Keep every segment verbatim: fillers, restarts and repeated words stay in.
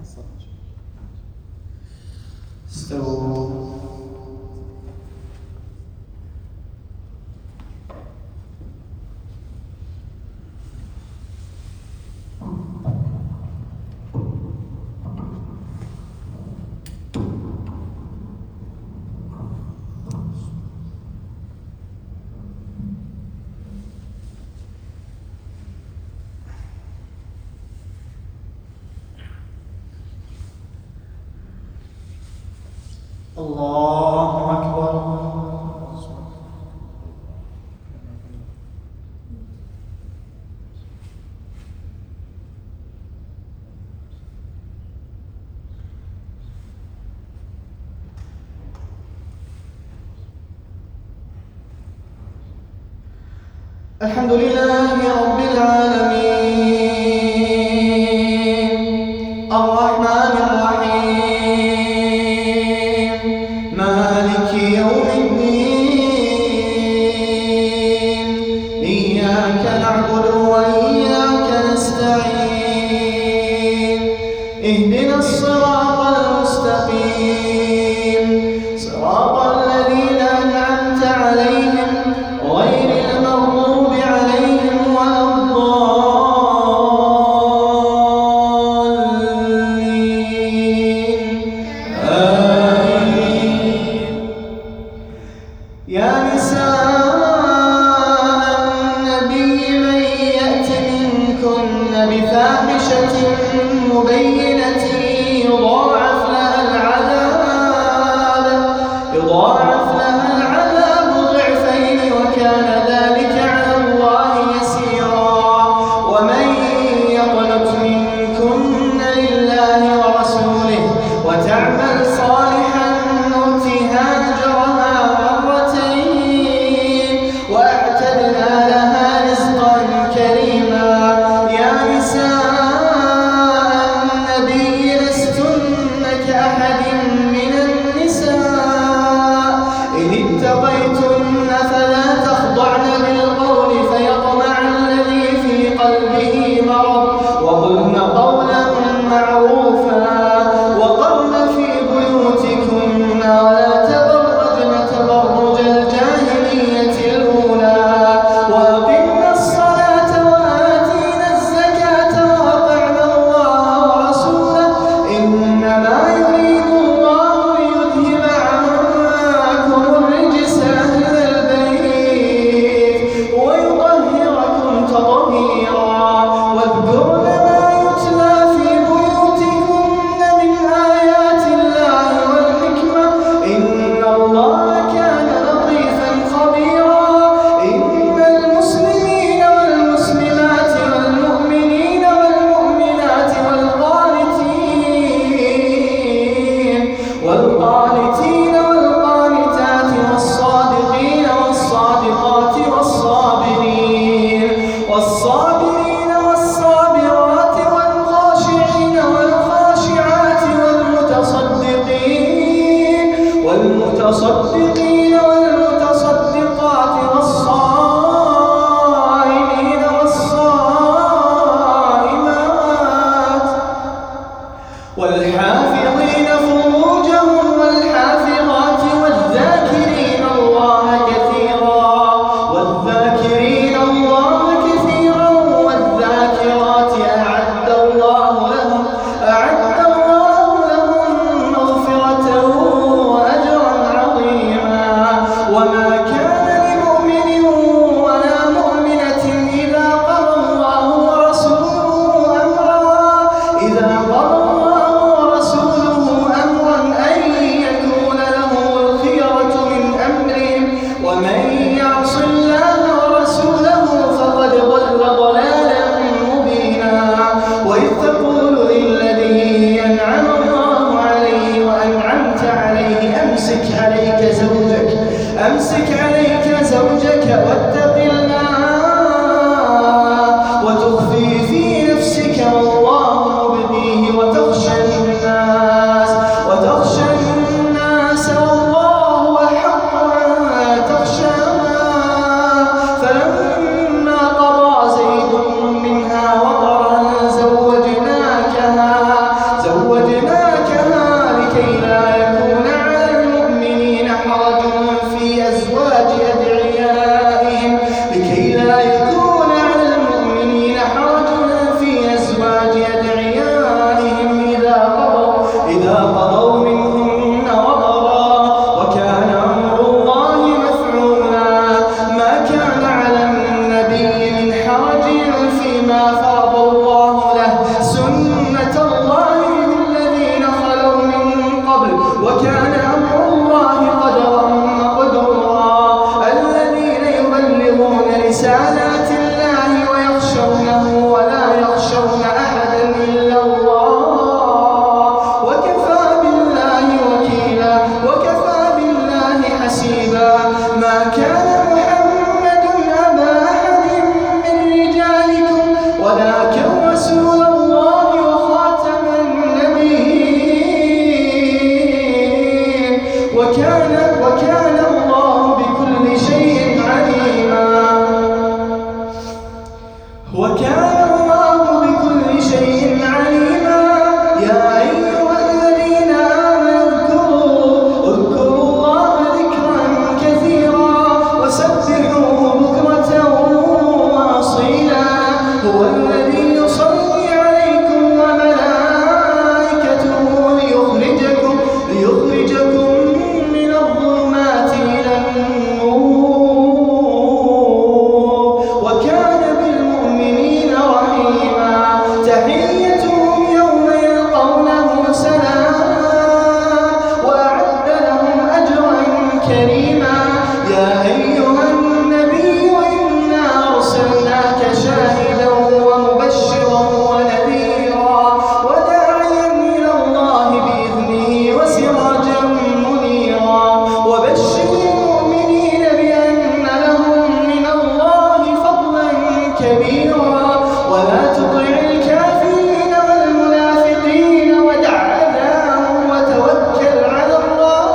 استووا. الله أكبر. الحمد لله رب العالمين الرحمن الرحيم مالك يوم الدين إياك نعبد وإياك نستعين اهدنا الصراط المستقيم صراط الذين أنعمت عليهم غير المغضوب عليهم ولا الضالين آمين. يا نساء النبي من يأت منكن بفاحشة مبينة يضاعف لها العذاب يضاعف لها العذاب ضعفين وكان ذلك على الله يسيرا. ومن يقنت منكن لله ورسوله وتعمل صالحا نؤتها أجرها مرتين وأعتدنا لها رزقا كريما. يا نساء النبي لستن كأحد من النساء إن اتقيتن فلا تخضعن بالقول فيطمع الذي في قلبه مرض وقلن قولا معروفا وقرن في بيوتكن ولا تبرجن تبرج الجاهلية الأولى وأقمنا الصلاة وآتينا الزكاة وأطعنا الله ورسوله إنما يريد الله ليذهب عنكم الرجس أهل البيت ويطهركم تطهيرا واذكرن ما يتلى وكان الله بكل شيء عليما. يا أيها الذين آمنوا اذكروا اذكروا الله ذكرا كثيرا وسبحوه بكرة وأصيلا. هو الذي يصلي عليكم وملائكته ليخرجكم ليخرجكم من الظلمات إلى النور وكان بالمؤمنين رحيما. تحيتهم يوم يلقونه سلام وأعد لهم أجرا كريما. يا أيها النبي إنا أرسلناك شاهدا ومبشرا ونذيرا وداعيا إلى الله بإذنه وسراجا منيرا. وبشر المؤمنين بأن لهم من الله فضلا كبيرا. ولا تطع الكافرين والمنافقين ودع أذاهم وتوكل على الله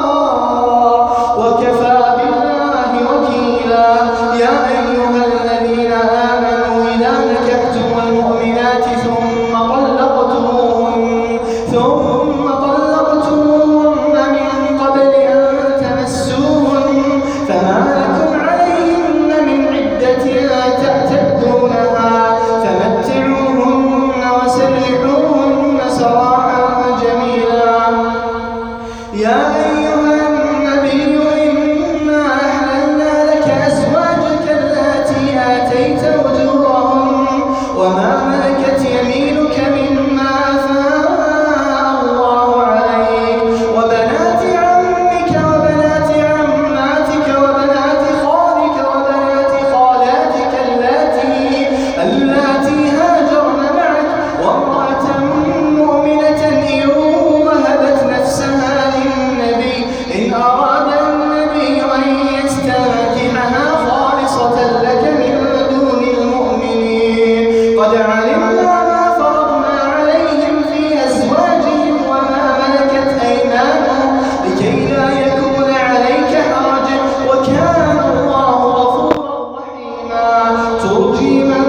وكفى بالله وكيلا. يا أيها الذين آمنوا إذا نكحتم المؤمنات ثم طلقتموهن ثم طلقتموهن من قبل أن تمسوهن فما لكم عليهن من عدة تعتدونها فمتعوهن وسرحوهن سراحا جميلا. يا أيها النبي إنا أحللنا لك أزواجك اللاتي آتيت أجورهن وما ملكت يمينك مما أفاء الله عليك وبنات عمك وبنات عماتك وبنات خالك وبنات خالاتك اللاتي اللاتي هاجرن معك وامرأة مؤمنة إن وهبت نفسها للنبي إن أراد النبي أن يستنكحها خالصة لك من دون المؤمنين. قد علمنا ما فرضنا عليهم في أزواجهم وما ملكت أيمانهم لكي لا يكون عليك حرج وكان الله غفورا رحيما. ترجي من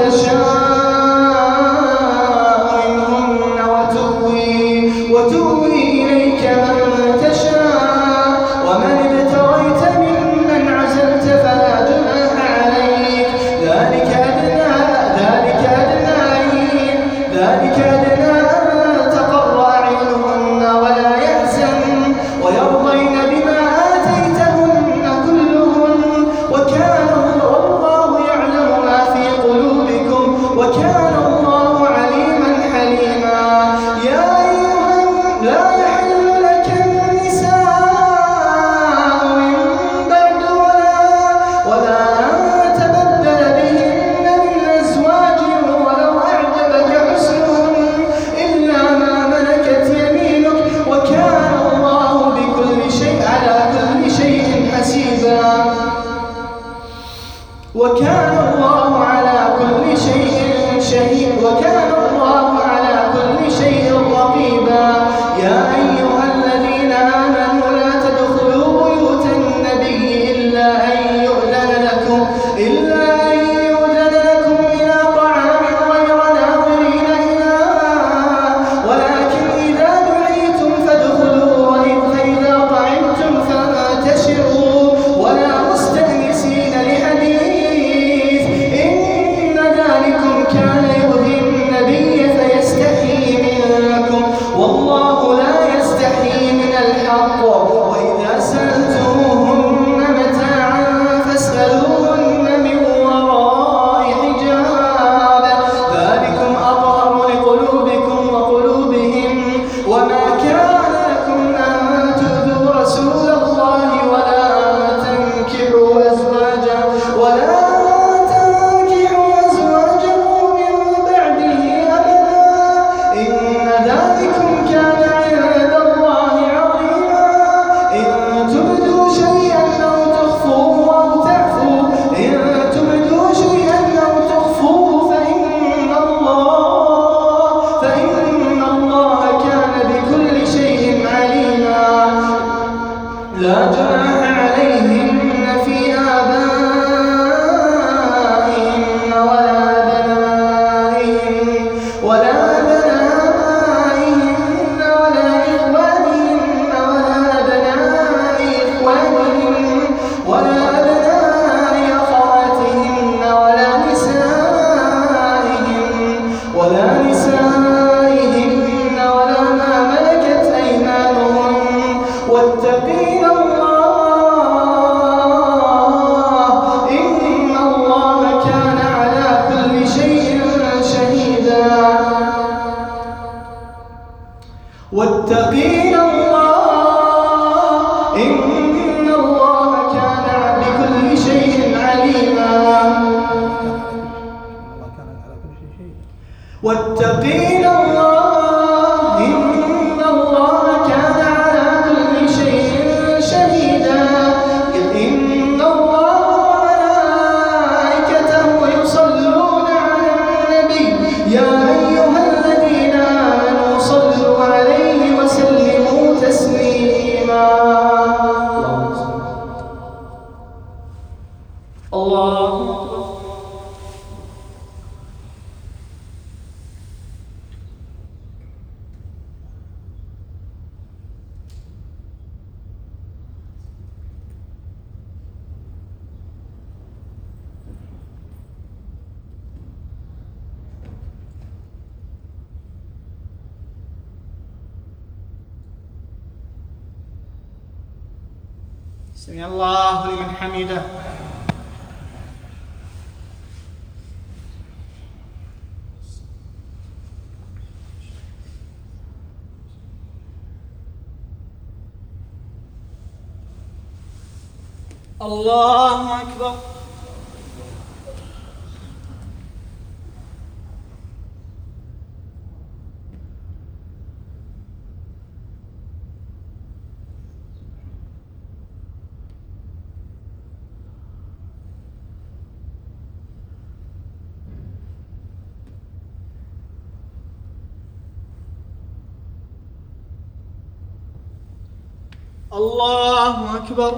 تشاء منهن وتؤوي وتؤوي إليك من تشاء ومن ابتغيت ممن عزلت فلا جناح عليك. ذلك أدنى ذلك أدنى ذلك أدنى أن تقر أعينهن ولا يحزن ويرضين بما آتيتهن كلهن وكان الله يعلم ما في قلوبكم وكان الله عليما حليما. يا أيها لا يحل لك النساء من بعد ولا ولا أن تبدل بهن من أزواج ولو أعجبك حسنهن إلا ما ملكت يمينك وكان الله بكل شيء على كل شيء حسيبا. وكان الله على كل شيء شهيد وكان الله على كل شيء رقيبا. يا أيها الذين آمنوا لا تدخلوا بيوت النبي إلا أن يؤذن لكم إلا أن يؤذن لكم إلى طعام غير ناظرين إناء ولكن إذا دعيتم فادخلوا فإذا طعمتم فانتشروا ولا مستأنسين لحديث إن ذلكم كان يؤذي النبي واتقين الله إن الله كان بكل شيء عليما واتقين الله إن الله كان على كل شيء شهيدا إن الله وملائكته يصلون على النبي يا أيها الذين آمنوا صلوا عليه وسلموا تسليما الله أكبر. سمع الله لمن حمده. الله أكبر. الله أكبر.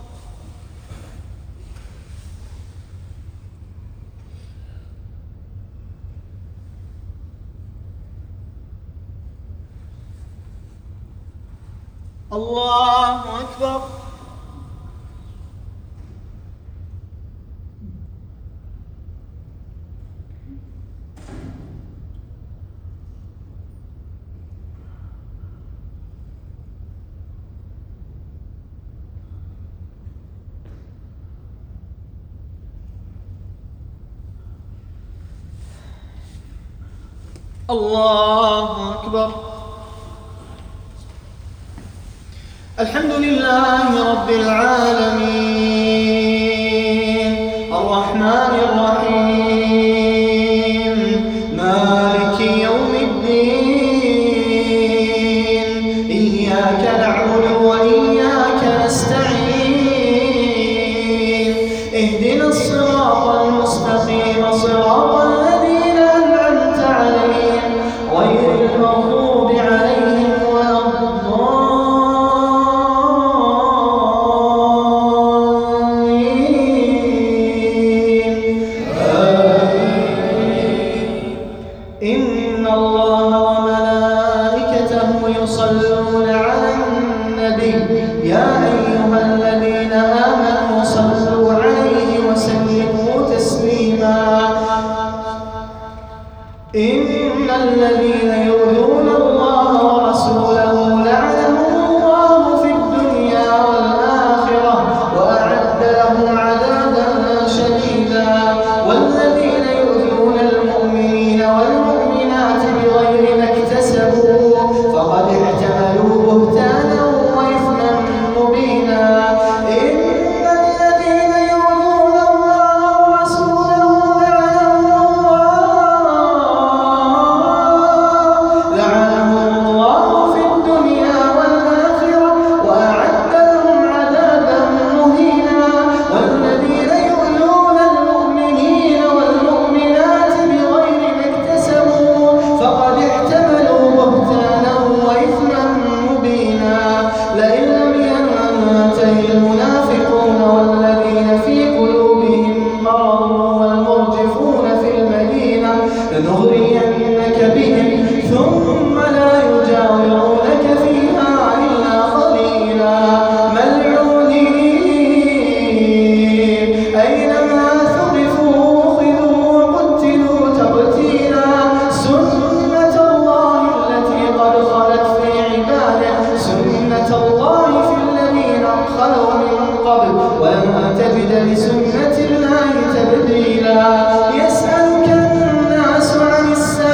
الله أكبر. الله أكبر. الحمد لله رب العالمين الرحمن الرحيم مالك يوم الدين إياك نعبد وإياك نستعين اهدنا الصراط المستقيم صراط الذين أنعمت عليهم غير المغضوب عليهم ولا الضالين آمين. إن الله وملائكته يصلون على النبي يا أيها الذين آمنوا صلوا عليه وسلموا تسليما إن الذين يؤذون الله ورسوله لعنهم الله في الدنيا والآخرة وأعد لهم عذابا شديدا والذين يؤذون المؤمنين والمؤمنات بغير ما اكتسبوا فقد احتملوا بهتانا وإثما مبينا إن الذين يؤذون الله ورسوله لعنهم الله لعنهم الله في الدنيا والآخرة وأعد لهم عذابا مهينا والذين يؤذون المؤمنين والمؤمنات بغير ما اكتسبوا فقد احتملوا بهتانا وإثما مبينا لئن لم ينته المنافقون والذين في قلوبهم مرض والمرجفون في المدينة لنغرينك بهم ثم لا يجاورونك فيها إلا قليلا ملعونين أينما ثقفوا أخذوا وقتلوا تقتيلا سنة الله التي قد خلت في عباده سنة الله في الذين خلوا من قبل ولن تجد لسنة الله تبديلا يسألك الناس عن الساعة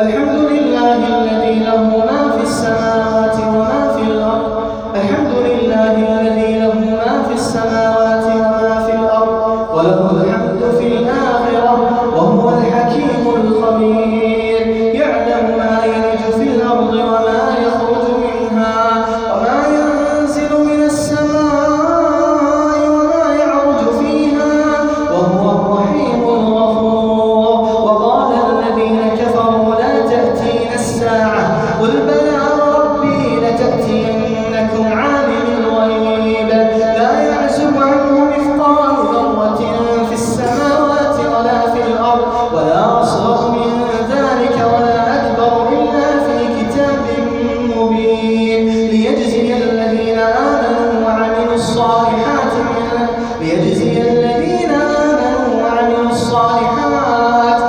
الحمد لله الذي له ما في السماوات وما في الأرض الحمد لله الذي له ما في السماوات وما في الأرض وله الحمد في الآخرة وهو الحكيم الخبير يعلم ما يلج في الأرض وما يخرج منها وما ينزل من السماء وما يعرج فيها وهو الرحيم الغفور وقال الذين كفروا لا تأتينا الساعة قل بلى وربي لتأتينكم عالم الغيب لا يعزب عنه مثقال ذرة في السماوات ولا في الأرض ولا أصغر من ذلك ولا أكبر إلا في كتاب مبين ليجزي الذين آمنوا وعملوا الصالحات ليجزي الذين آمنوا وعملوا الصالحات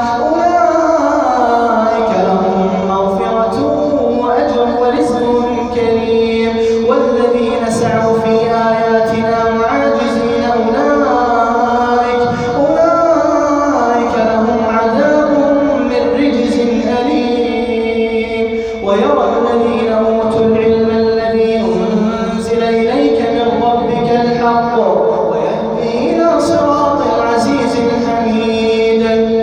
أولئك لهم مغفرة وأجر ورزق كريم والذين سعوا في آياتنا معاجزين أولئك أولئك لهم عذاب من رجز أليم ويرى الذين أوتوا العلم الذي أنزل إليك من ربك الحق ويهدي إلى صراط العزيز الحميد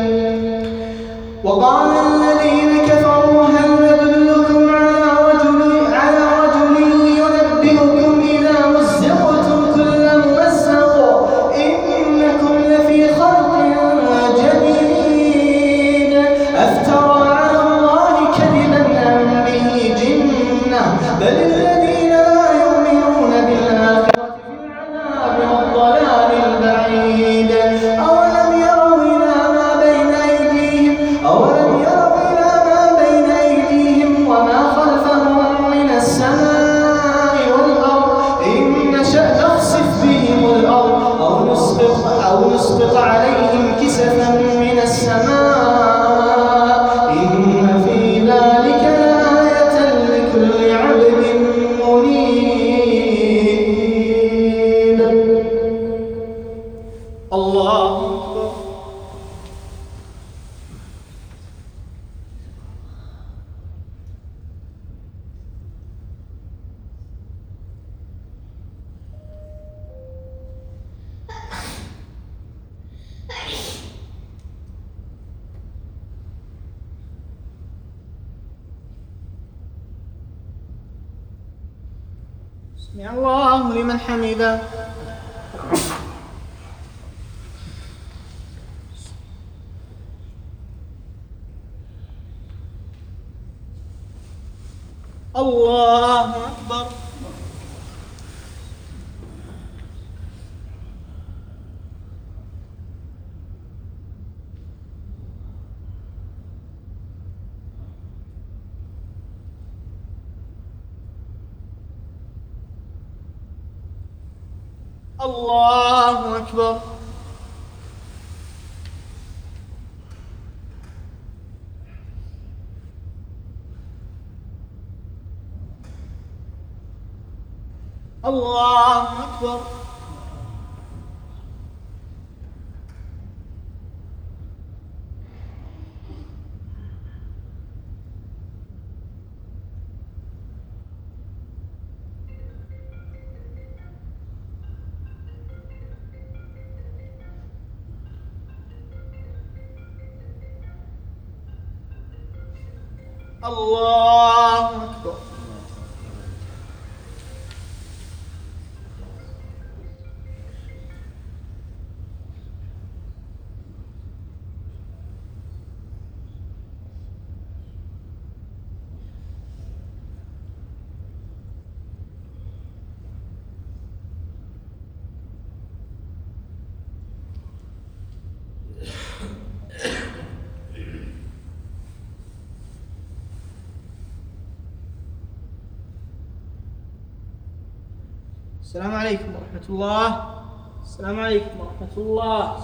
وقال الذين كفروا هل ندلكم على رجل على رجل ينبئكم إذا مزقتم كل ممزق إنكم لفي خلق جديد أفترى على الله كذبا أم به جنة بل الذين لا يؤمنون بالآخرة في العذاب والضلال البعيد أولم يروا إلى ما بين أيديهم أولم يروا إلى ما بين أيديهم وما خلفهم من السماء والأرض إن نشأ نخسف بهم الأرض أو نسقط أو نسقط عليهم كسفا من السماء إن في ذلك لآية لكل عبد منيب الله أكبر سمع الله لمن حمده الله أكبر الله أكبر الله أكبر الله أكبر السلام عليكم ورحمة الله. السلام عليكم ورحمة الله.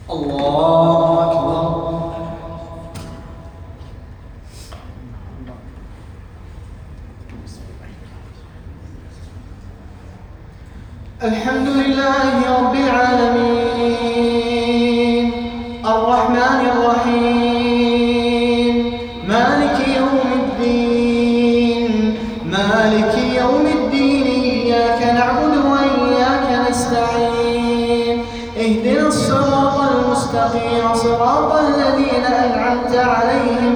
الله أكبر. الحمد لله رب العالمين الرحمن الرحيم مالك يوم الدين مالك يوم الدين إياك نعبد وإياك نستعين اهدنا الصراط المستقيم صراط الذين أنعمت عليهم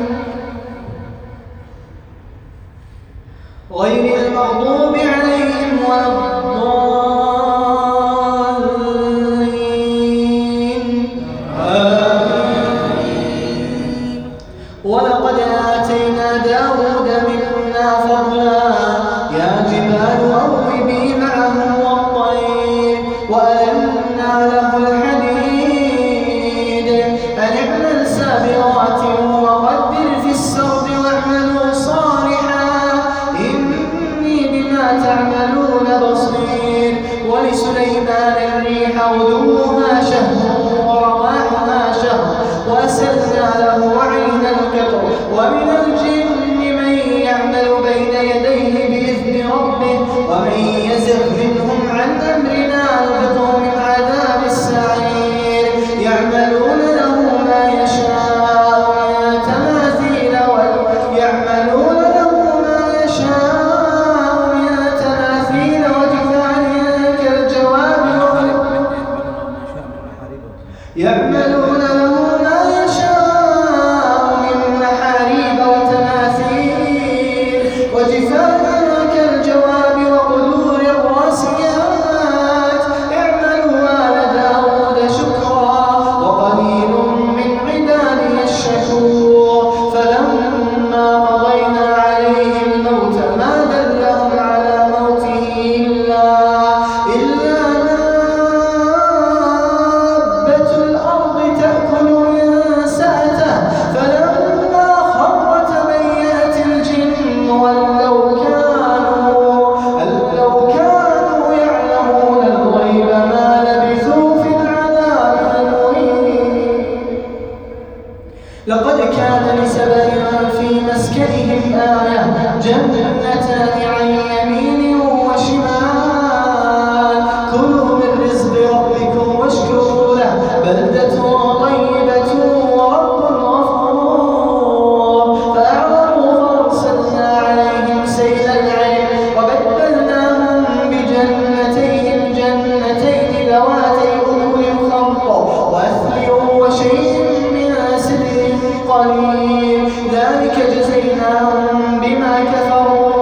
غير المغضوب عليهم ولا الضالين آمين. ولقد آتينا داود منا فضلا يا جبال أوبي معه والطير وألنا له الحديد أن اعمل سابغات وقدر في السرد واعملوا صالحا إني بما تعملون بصير. ولسليمان الريح غدوها شهر ورواحها شهر وأسلنا له عين القطر ومن الجن من يعمل بين يديه بإذن ربه ومن يزغ منهم عن أمرنا نذقه من عذاب السعير. يعملون له ما يشاء من تماثيل يعملون له ما يشاء من تماثيل وجفان كالجواب يعملون له ما يشاء من محاريب وتماثيل وجفان كالجواب وقدور الراسيات. اعملوا آل داود شكرا وقليل من عبادي الشكور. فلما قضينا عليه الموت ما دلهم على موته إلا إلا دابة الأرض تأكل من سأته فلما خر تبينت الجن ولو كانوا لو كانوا يعلمون الغيب ما لبثوا في العذاب المهين. لقد كان لسبأ في مسكنهم آية جنتان عن يمين وشمال كلوا من رزق ربكم واشكروا له بلدة طيبة ورب غفور. فأعرضوا فأرسلنا عليهم سيل العرم وبدلناهم بجنتيهم جنتين ذواتي أكل خمط وأثل وشيء من سدر قليل ذلك جزيناهم بما كفروا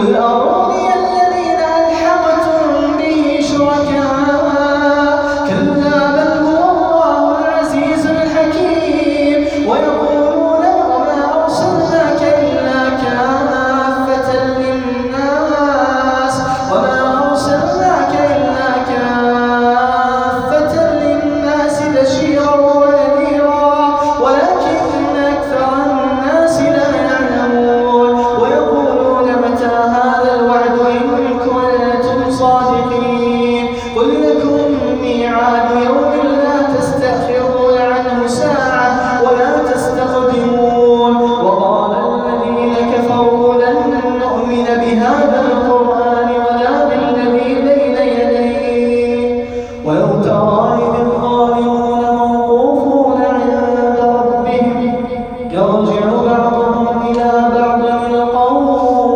قل أروني الذين ألحقتم به شركاء كلا بل هو الله العزيز الحكيم ويقولون وما أرسلناك إلا كافة للناس وما أرسلناك إلا كافة للناس بشيرا ونذيرا ولكن أكثر الناس لا يعلمون ويقولون متى هذا الوعد إن كنتم صادقين قل لكم ميعاد يوم لا تستأخرون عنه ساعة ولا تستقدمون وقال الذين كفروا لن نؤمن بهذا القرآن ولا بالذي بين يديه ولو ترى إذ الظالمون موقوفون عند ربهم يرجع بعضهم إلى بعض القول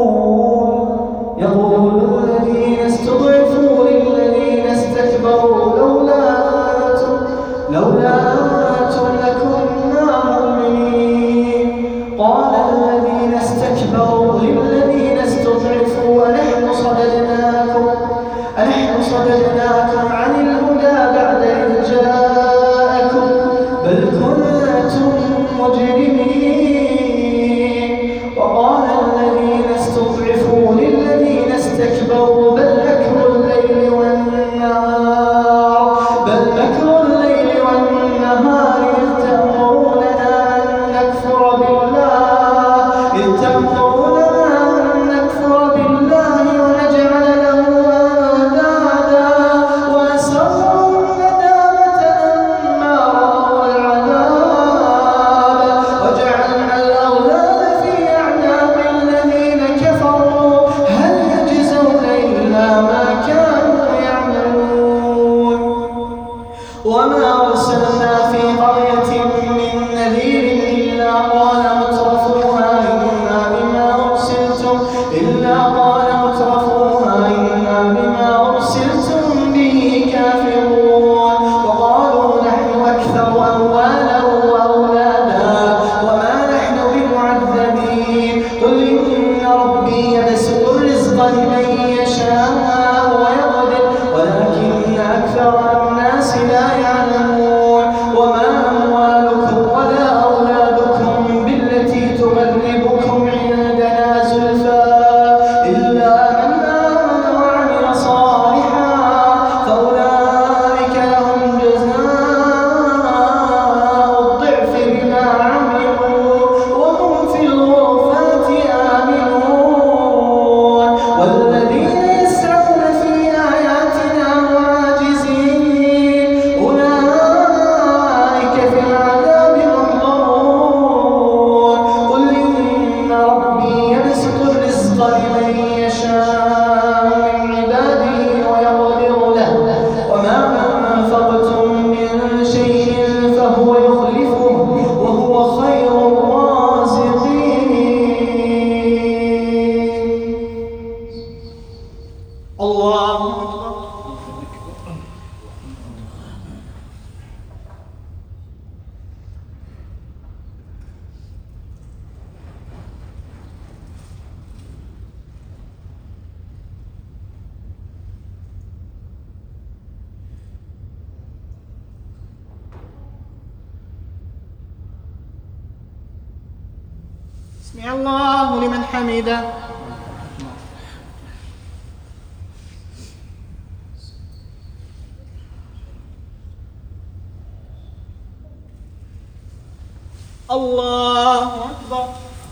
يقول الذين استضعفوا للذين استكبروا لولا أنتم لولا أنتم لكنا مؤمنين قال الذين استكبروا للذين استضعفوا أنحن صددناكم أنحن صددناكم عن الهدى بعد إذ جاءكم بل كنتم مجرمين وقال الذين استضعفوا للذين استكبروا بل مكر الليل والنهار بل مكر الليل والنهار إذ تأمروننا أن نكفر بالله إذ تأمروننا أن نكفر بالله ونجعل له أندادا وأسروا الندامة لما رأوا العذاب وجعلنا الأغلال في أعناق الذين كفروا هل يجزون إلا ما كانوا يعملون وما أرسلنا في قرية من نذير إلا قال مترفوها إنا بما أرسلتم إلا قال مترفوها إنا بما أرسلتم به كافرون وقالوا نحن أكثر أموالا وأولادا وما نحن بمعذبين قل إن ربي يبسط الرزق لمن يشاء ويقدر ولكن أكثر الناس لا يعلمون وما أموالكم ولا أولادكم بالتي تقربكم عندنا زلفى إلا من آمن وعمل صالحا فأولئك لهم جزاء الضعف بما عملوا وهم في الغرفات آمنون والذين يسعون في آياتنا معاجزين أولئك في العذاب محضرون قل إن ربي يبسط الرزق لمن يشاء من عباده ويقدر له وما أنفقتم من شيء فهو يخلفه وهو خير الرازقين الله أكبر سمع الله لمن حمده الله أكبر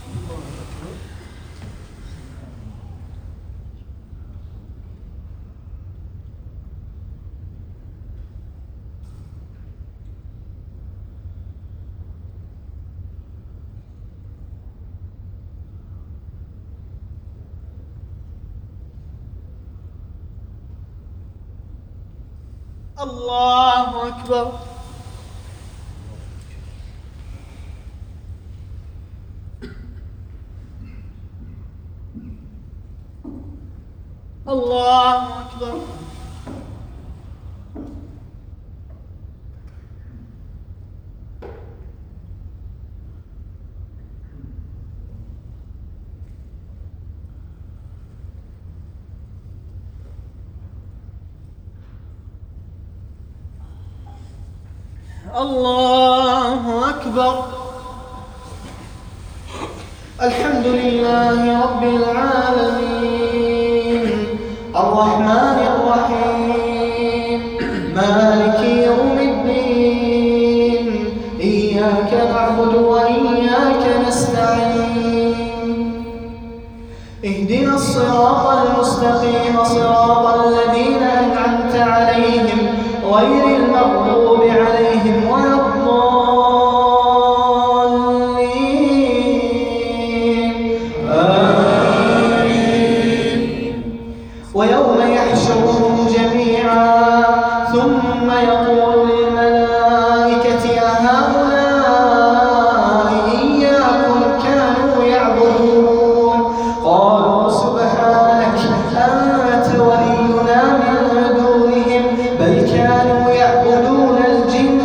الله أكبر الله أكبر الله أكبر. الحمد لله رب العالمين الرحمن الرحيم مالك يوم الدين إياك نعبد وإياك نستعين اهدنا الصراط المستقيم صراط الذين أنعمت عليهم غير المغضوب عليهم ولا الضالين آمين. ويوم يحشرهم جميعا ثم يقول للملائكة أهؤلاء إياكم كانوا يعبدون قالوا سبحانك أنت ولينا من دونهم بل كانوا يعبدون الجن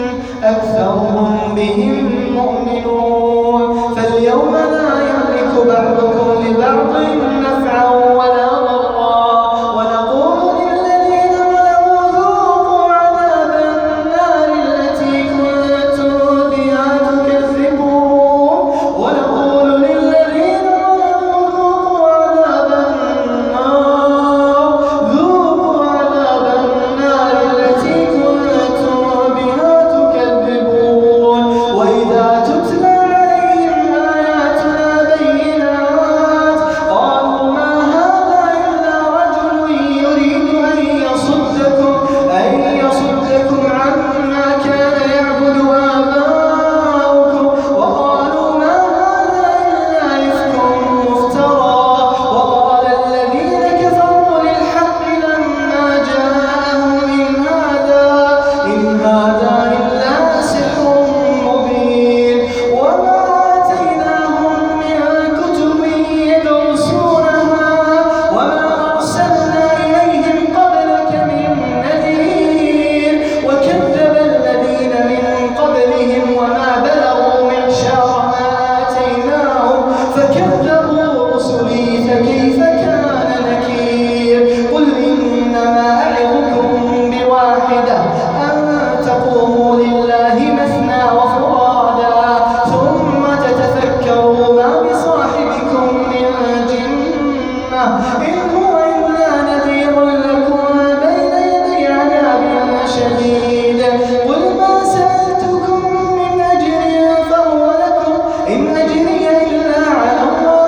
أكثرهم بهم مؤمنون فاليوم لا يملك بعضكم لبعض نفعا ولا ضرا ونقول للذين ظلموا ذوقوا عذاب النار التي كنتم بها تكذبون ونقول للذين ظلموا ذوقوا عذاب النار ذوقوا عذاب النار التي كنتم بها تكذبون وإذا تتلى عليهم آياتنا بينات قالوا ما هذا إلا رجل يريد أن يصدكم أن يصدكم عما كان يعبد آباؤكم وقالوا ما هذا إلا إفك مفترى وقال الذين كفروا للحق لما جاءهم إن هذا إن هذا إلا سحر مبين وما آتيناهم من كتب يدرسونها وما أرسلنا إليهم قبلك من نذير وكذب الذين من قبلهم وما بلغوا معشار ما آتيناهم فكذبوا رسلي فكيف كان نكير قل إنما أعظكم بواحدة أن تقوموا لله مثنى وفرادا ثم تتفكروا ما بصاحبكم من جنة إن هو إلا نذير لكم بين يدي عذاب شديد قل ما سألتكم من أجر فهو لكم إن أجري إلا على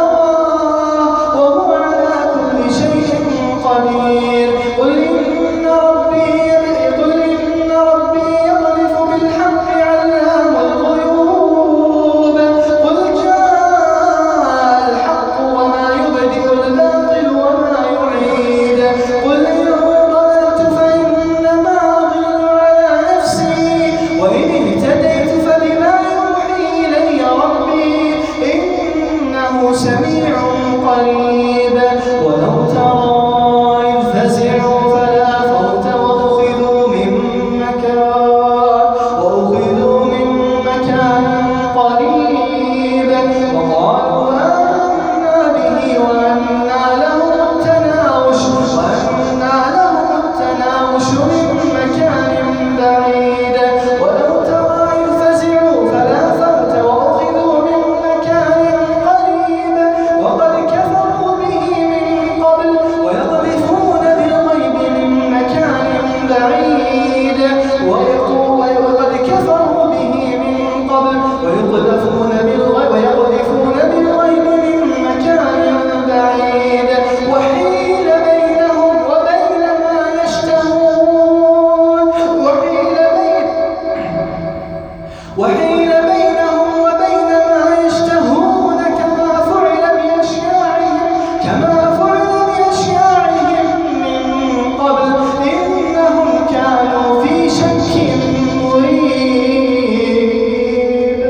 الله وهو على كل شيء قدير قل إن ربي قل إن ربي يقذف بالحق علام الغيوب قل جاء الحق وما يبدئ الباطل وما يعيد قل إن ضللت فإنما أضل على نفسي وإن اهتديت فبما يوحي إلي ربي إنه سميع قريب ولو ترى إذ فزعوا فلا فوت وأخذوا من مكان وأخذوا من مكان قريب وقالوا آمنا به وأنى لهم التناوش وأنى لهم التناوش من مكان بعيد ولو ترى إذ فزعوا فلا فوت وأخذوا من مكان قريب وقد كفروا به من قبل ويقذفون بالغيب من مكان بعيد وقد كفروا به من قبل ويقذفون بالغيب ويقذفون بالغيب من مكان بعيد وحيل بينهم وبين ما يشتهون وحيل بين وحيل بينهم وبين ما يشتهون كما فعل بأشياعهم كما فعل بأشياعهم من قبل إنهم كانوا في شك مريب.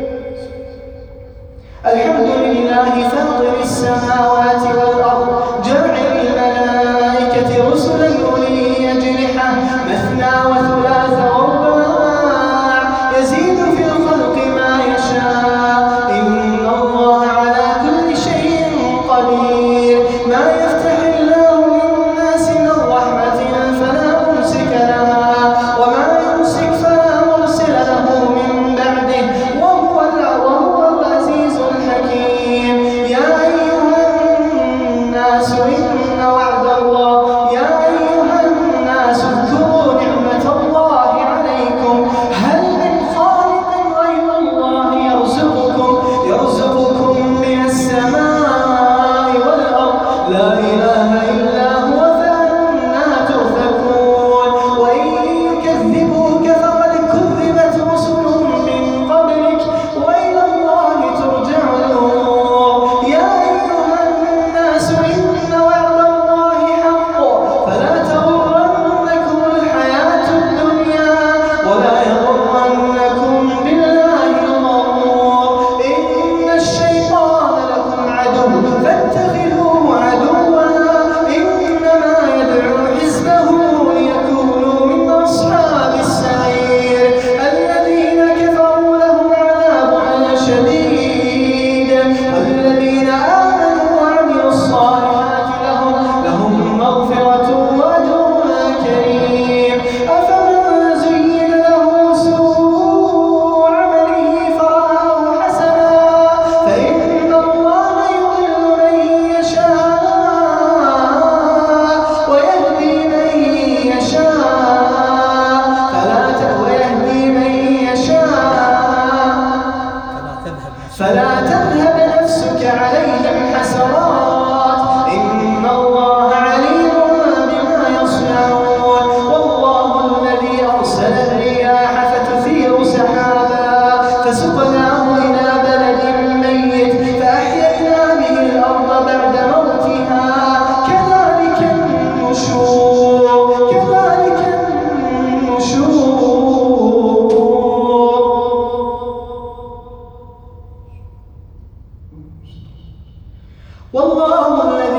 الحمد لله فاطر السماوات والأرض جاعل الملائكة رسلا أولي أجنحة مثنى وثلاث ورباع يزيد في الخلق ما يشاء إن الله على كل شيء قدير ما يفتح الله للناس من رحمة فلا ممسك لها وما يمسك فلا مرسل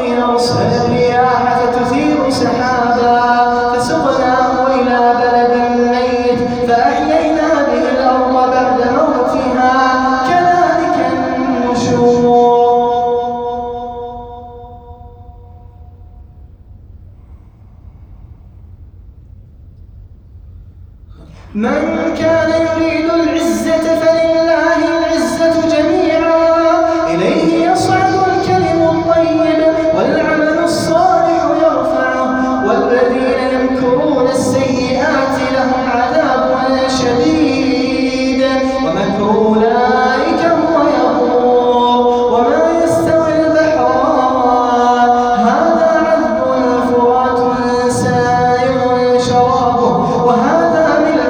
أرسل الرياح فتثير سحابا فسقناه إلى بلد ميت فأحيينا به الأرض بعد موتها كذلك النشور. من كان يريد العزة فلله العزة جميعا إليه يصعد الكلم الطيب والعمل الصالح يرفعه والذين يمكرون السيئات لهم عذاب شديد ومكر أولئك هو يبور. وما يستوي البحران هذا عذب فرات سائغ شرابه وهذا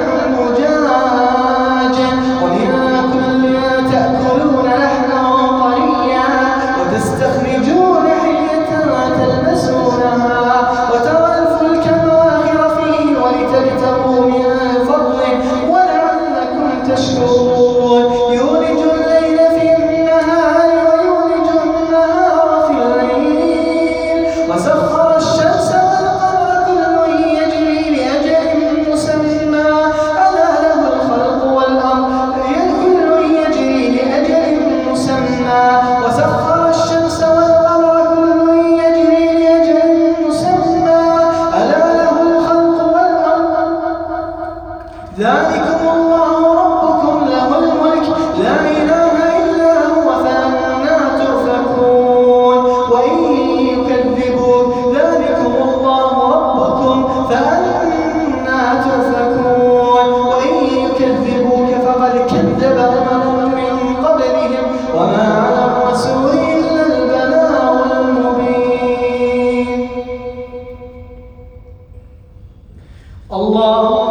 ذلكم الله ربكم له الملك لا إله إلا هو فأنى تؤفكون. وإن يكذبوك ذلكم الله ربكم فأنى تؤفكون. وإن يكذبوك فقد كذب أمم من قبلهم وما على الرسول إلا البلاغ المبين. الله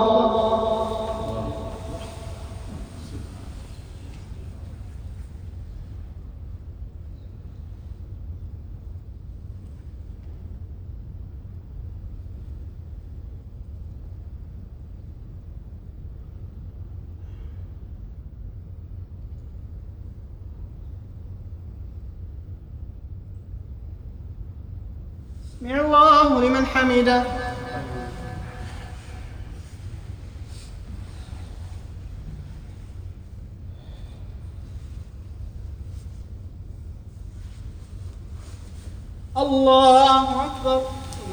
سمع الله لمن حمده. الله أكبر.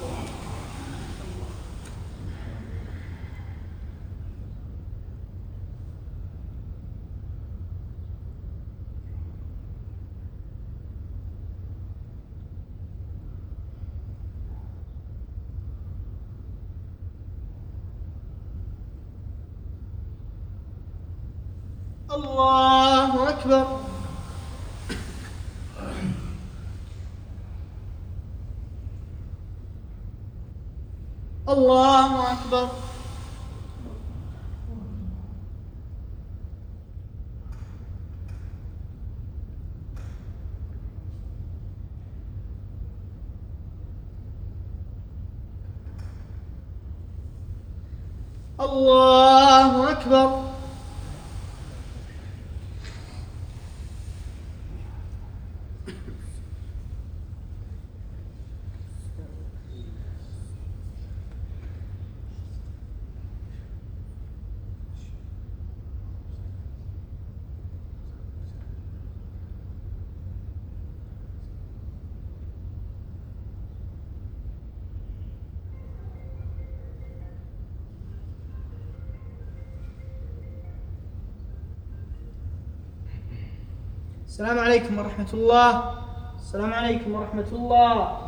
الله أكبر. الله أكبر. الله أكبر. السلام عليكم ورحمة الله. السلام عليكم ورحمة الله.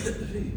فيه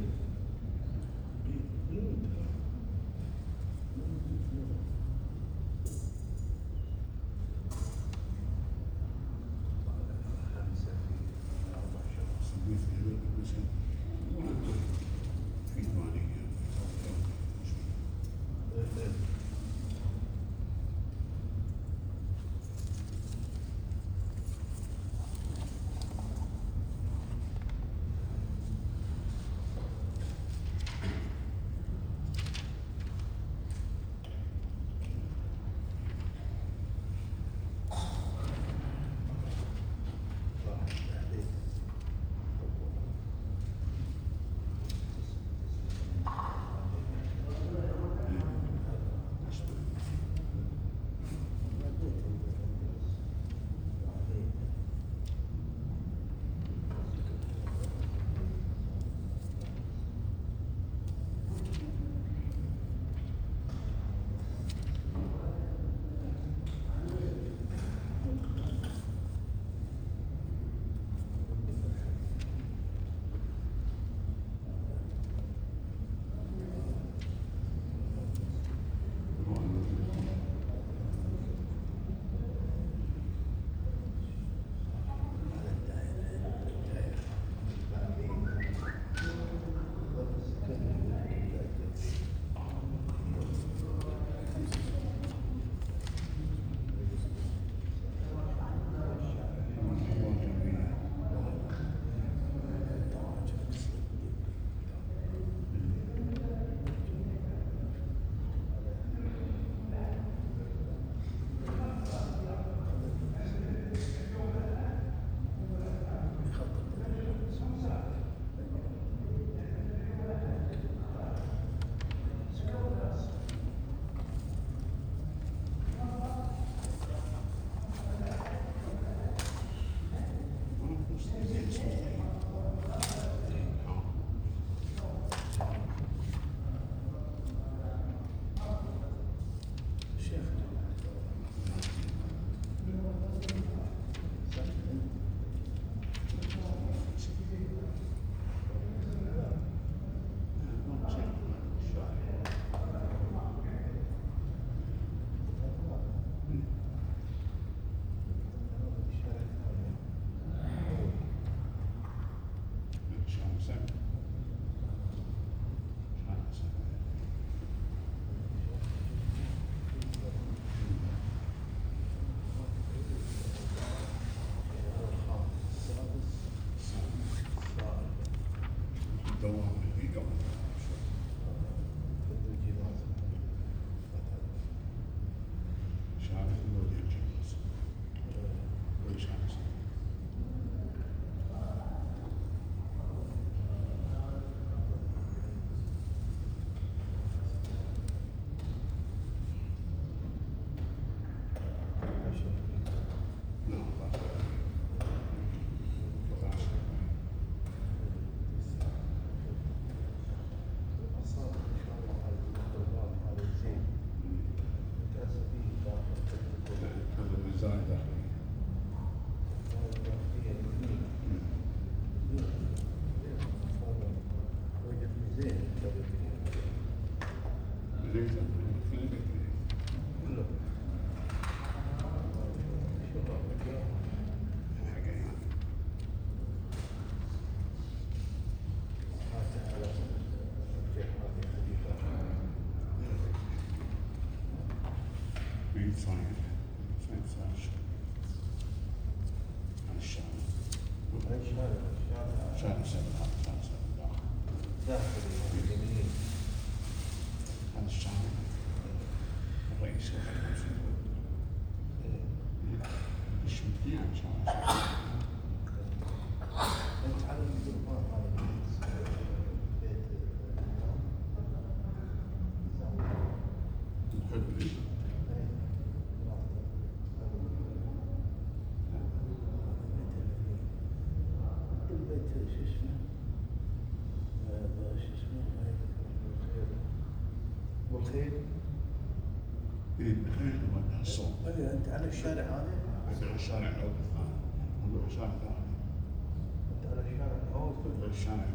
انت على الشارع هذا؟ على الشارع الاول الثاني، على الشارع الثاني. انت على الشارع الاول؟ الشارع الاول.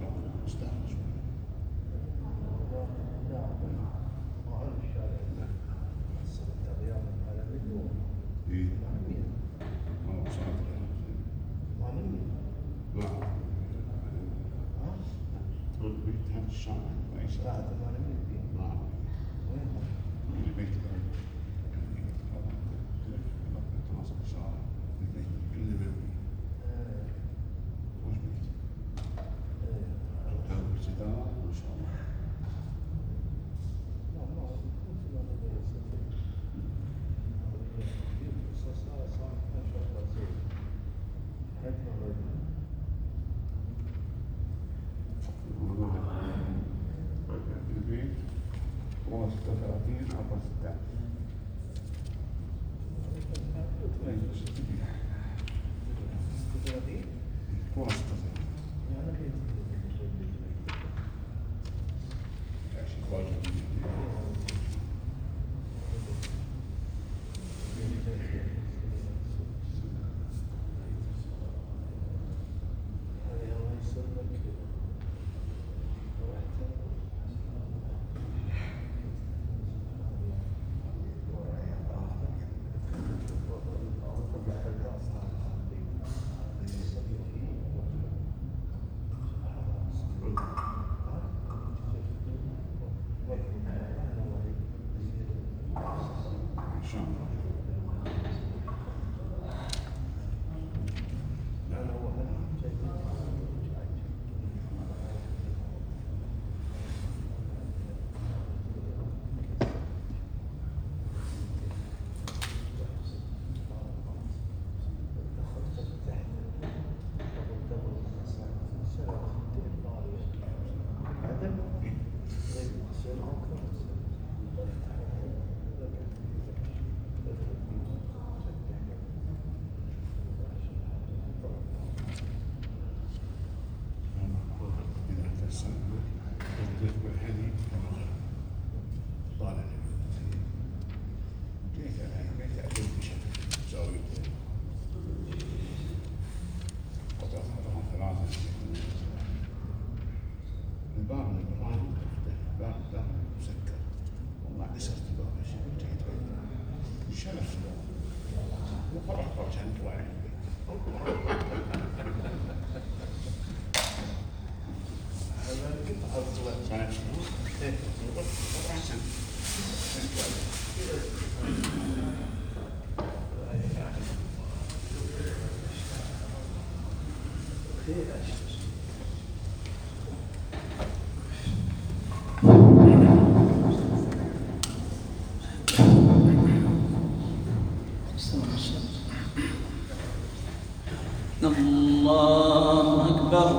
الله أكبر.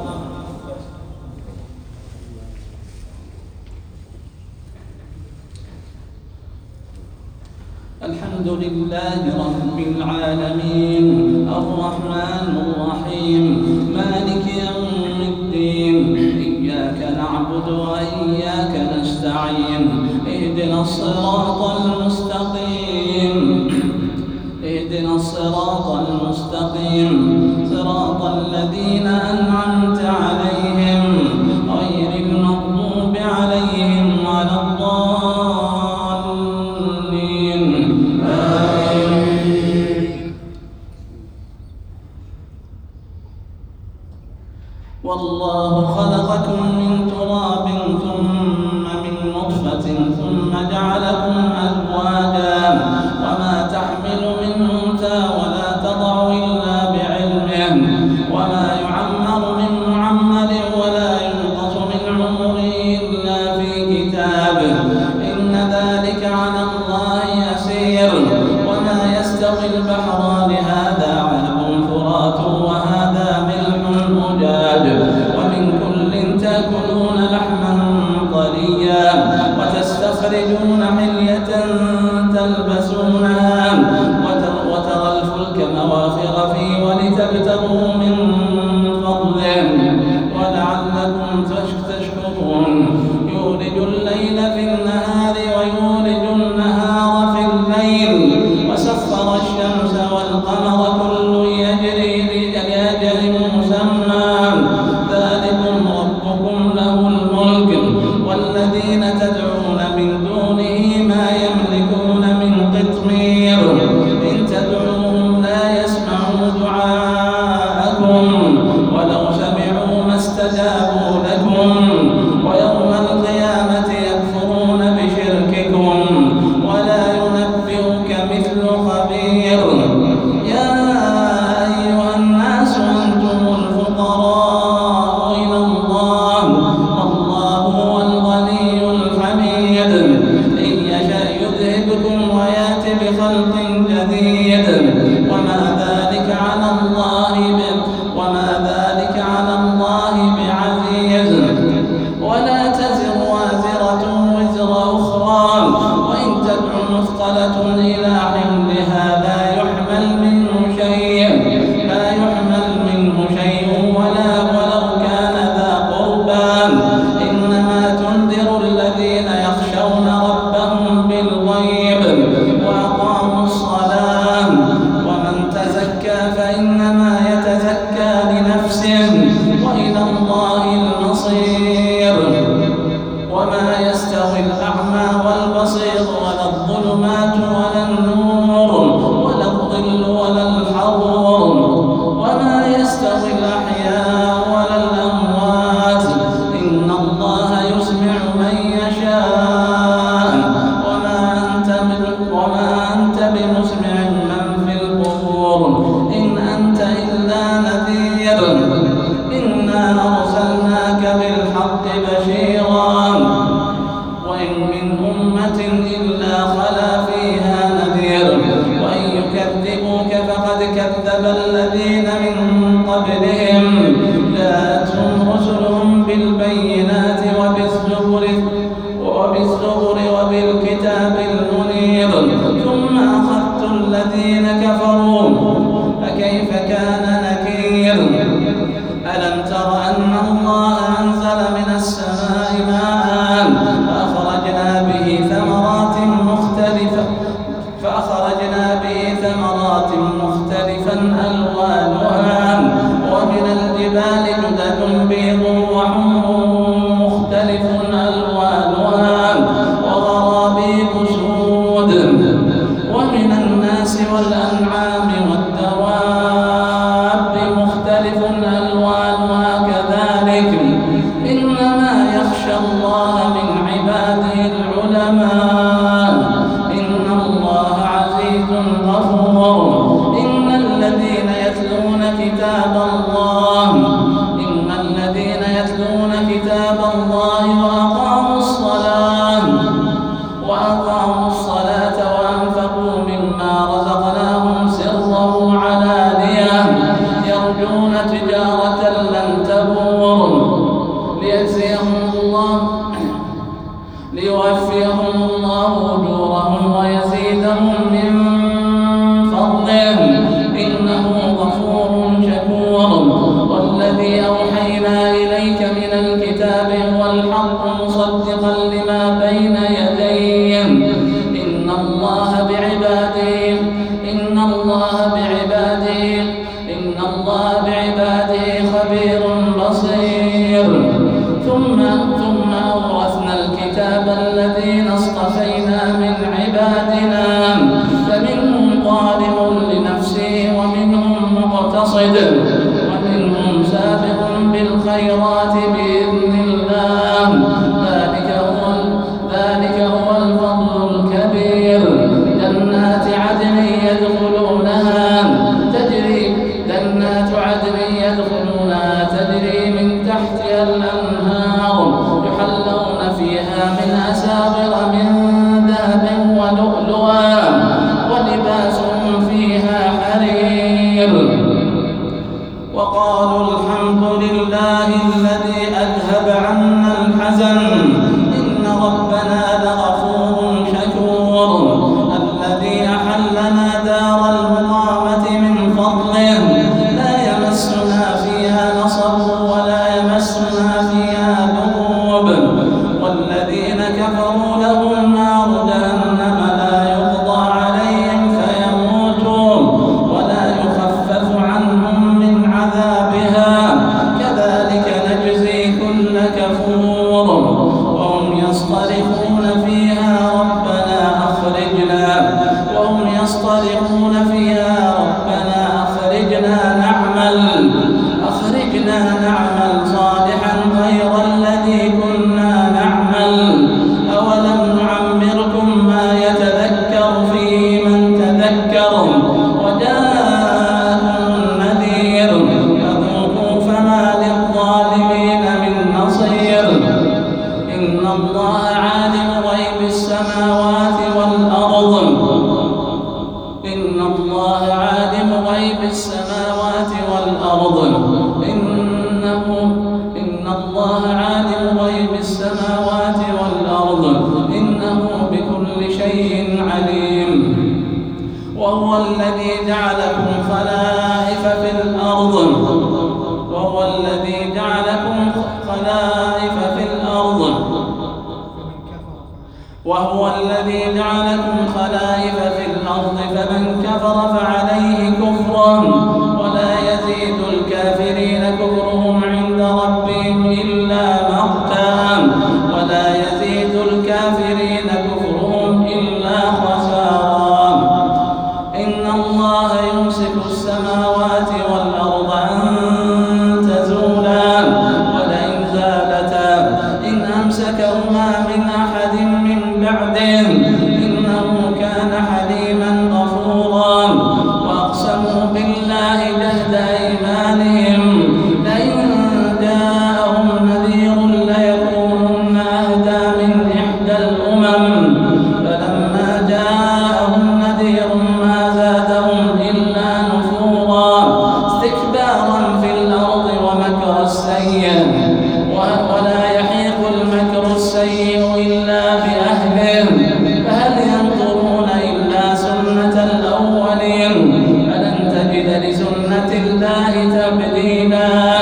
الحمد لله رب العالمين الرحمن الرحيم مالك يوم الدين إياك نعبد وإياك نستعين اهدنا الصراط المستقيم اهدنا الصراط المستقيم صراط الذين أنعمت عليهم غير المغضوب عليهم ولا الضالين آمين. والله خلقكم من تراب ثم من نطفة ثم جعلكم أزواجا وما تحمل من أنثى ولا تضع إلا بعلمه وما يعمر من معمر ولا ينقص من عمره إلا في كتاب إن ذلك على الله يسير. وما يستوي البحران هذا عذب فرات وهذا ملح أجاج ومن كل تأكلون لحما طريا وتستخرجون حلية تلبسونها وترى الفلك مواخر فيه ولتبتغوا من فضله ولعلكم تشكرون. يولج الليل في النهار ويولج النهار في الليل وسخر الشمس والقمر كل يجري لأجل مسمى ذلكم ربكم له يستوي الأعمى والبصير ولا الظلمات ولا النور ولا الظل ولا الحرور وما يستوي الأحياء ولا الأموات إن الله يسمع من يشاء وما أنت وما أنت بمسمع من في القبور إن أنت إلا نذير إنا أرسلناك بالحق بشيرا وإن من أمة إلا خلا فيها نذير وإن يكذبوك فقد كذب الذين من قبلهم جاءتهم رسلهم بالبينات وبالزبر وبالزبر وبالكتاب المنير ثم أخذت الذين كفروا فكيف كان نكير ألم تر أن الله أنزل من السماء ماء فأخرجنا به ثمرات مختلفة فأخرجنا به ثمرات مختلفا ألوانها ومن الجبال جدد بيض وحمر مختلف ألوانها وغرابيب سود ومن الناس والأنعام والدواب مختلف ألوانها كذلك إنما يخشى الله من عباده العلماء إن الله عزيز غفور إن الذين يتلون كتاب الله إن الذين يتلون كتاب الله وأقاموا الصلاة وأقاموا الصلاة وأنفقوا مما رزقناهم سرا وعلانية يرجون تجارة لن تبور ليجزيهم الله ليوفيهم الله أجورهم ويزيدهم من فضله إنه غفور شكور والذي أوحينا إليك من الكتاب هو الحق مصدقا لما بين يديه إن الله بعباده إن الله بعباده إن الله بعباده خبير بصير ثم ثم أورثنا الكتاب الذين اصطفينا من عبادنا فمنهم ظالم لنفسه ومنهم مقتصد ومنهم سابق بالخيرات بإذن الله ذلك هو ذلك هو الفضل الكبير جنات عدن يدخلونها تجري جنات عدن يدخلونها تجري من تحتها الأنهار يحلون فيها من أساور من ذهب ولؤلؤا ولباسهم فيها حرير وقالوا الحمد لله الذي أذهب عنا الحزن إن ربنا لغفور شكور الذي أحلنا دار المقامة من فضله لا يمسنا فيها نصب ولا يمسنا فيها لغوب والذين كفروا لهم نار جهنم لا يقضى عليهم فيموتوا ولا يخفف عنهم من عذابها كذلك نجزي كل كفور وهم يصطرخون فيها ربنا أخرجنا وهم يصطرخون فيها ربنا أخرجنا نعمل أخرجنا نعمل صالحا غير الذي كنا نعمل أولم نعمركم ما يتذكر فيه من تذكر وجاءكم النذير فذوقوا فما للظالمين من نصير إن الله عالم غيب السماوات والأرض إن الله عالم غيب السماوات والأرض إنه إن الله عالم غيب السماوات والأرض إنه بكل شيء عليم وهو الذي جعلكم خلائف في الأرض وهو الذي جعلكم خلائف في الأرض وهو الذي جعلكم خلائف في الأرض فمن كفر فعليه كفره ولا يزيد الكافرين كفرهم عند ربهم إلا مقتا ولا يزيد الكافرين كفرهم إلا خسارا. إن الله يمسك السماوات والأرض أن تزولا ولئن زالتا إن أمسكهما من أحد من بعده إنه كان حليما غفورا. وأقسموا بالله جهد أيمانهم لئن جاءهم نذير ليكونن أهدى من إحدى الأمم فلما جاءهم نذير ما زادهم إلا نفورا استكبارا في الأرض ومكر السيء ولا يحيق المكر السيء إلا بأهله فهل ينظرون إلا سنة الأولين فلن تجد لسنة الله تبديلا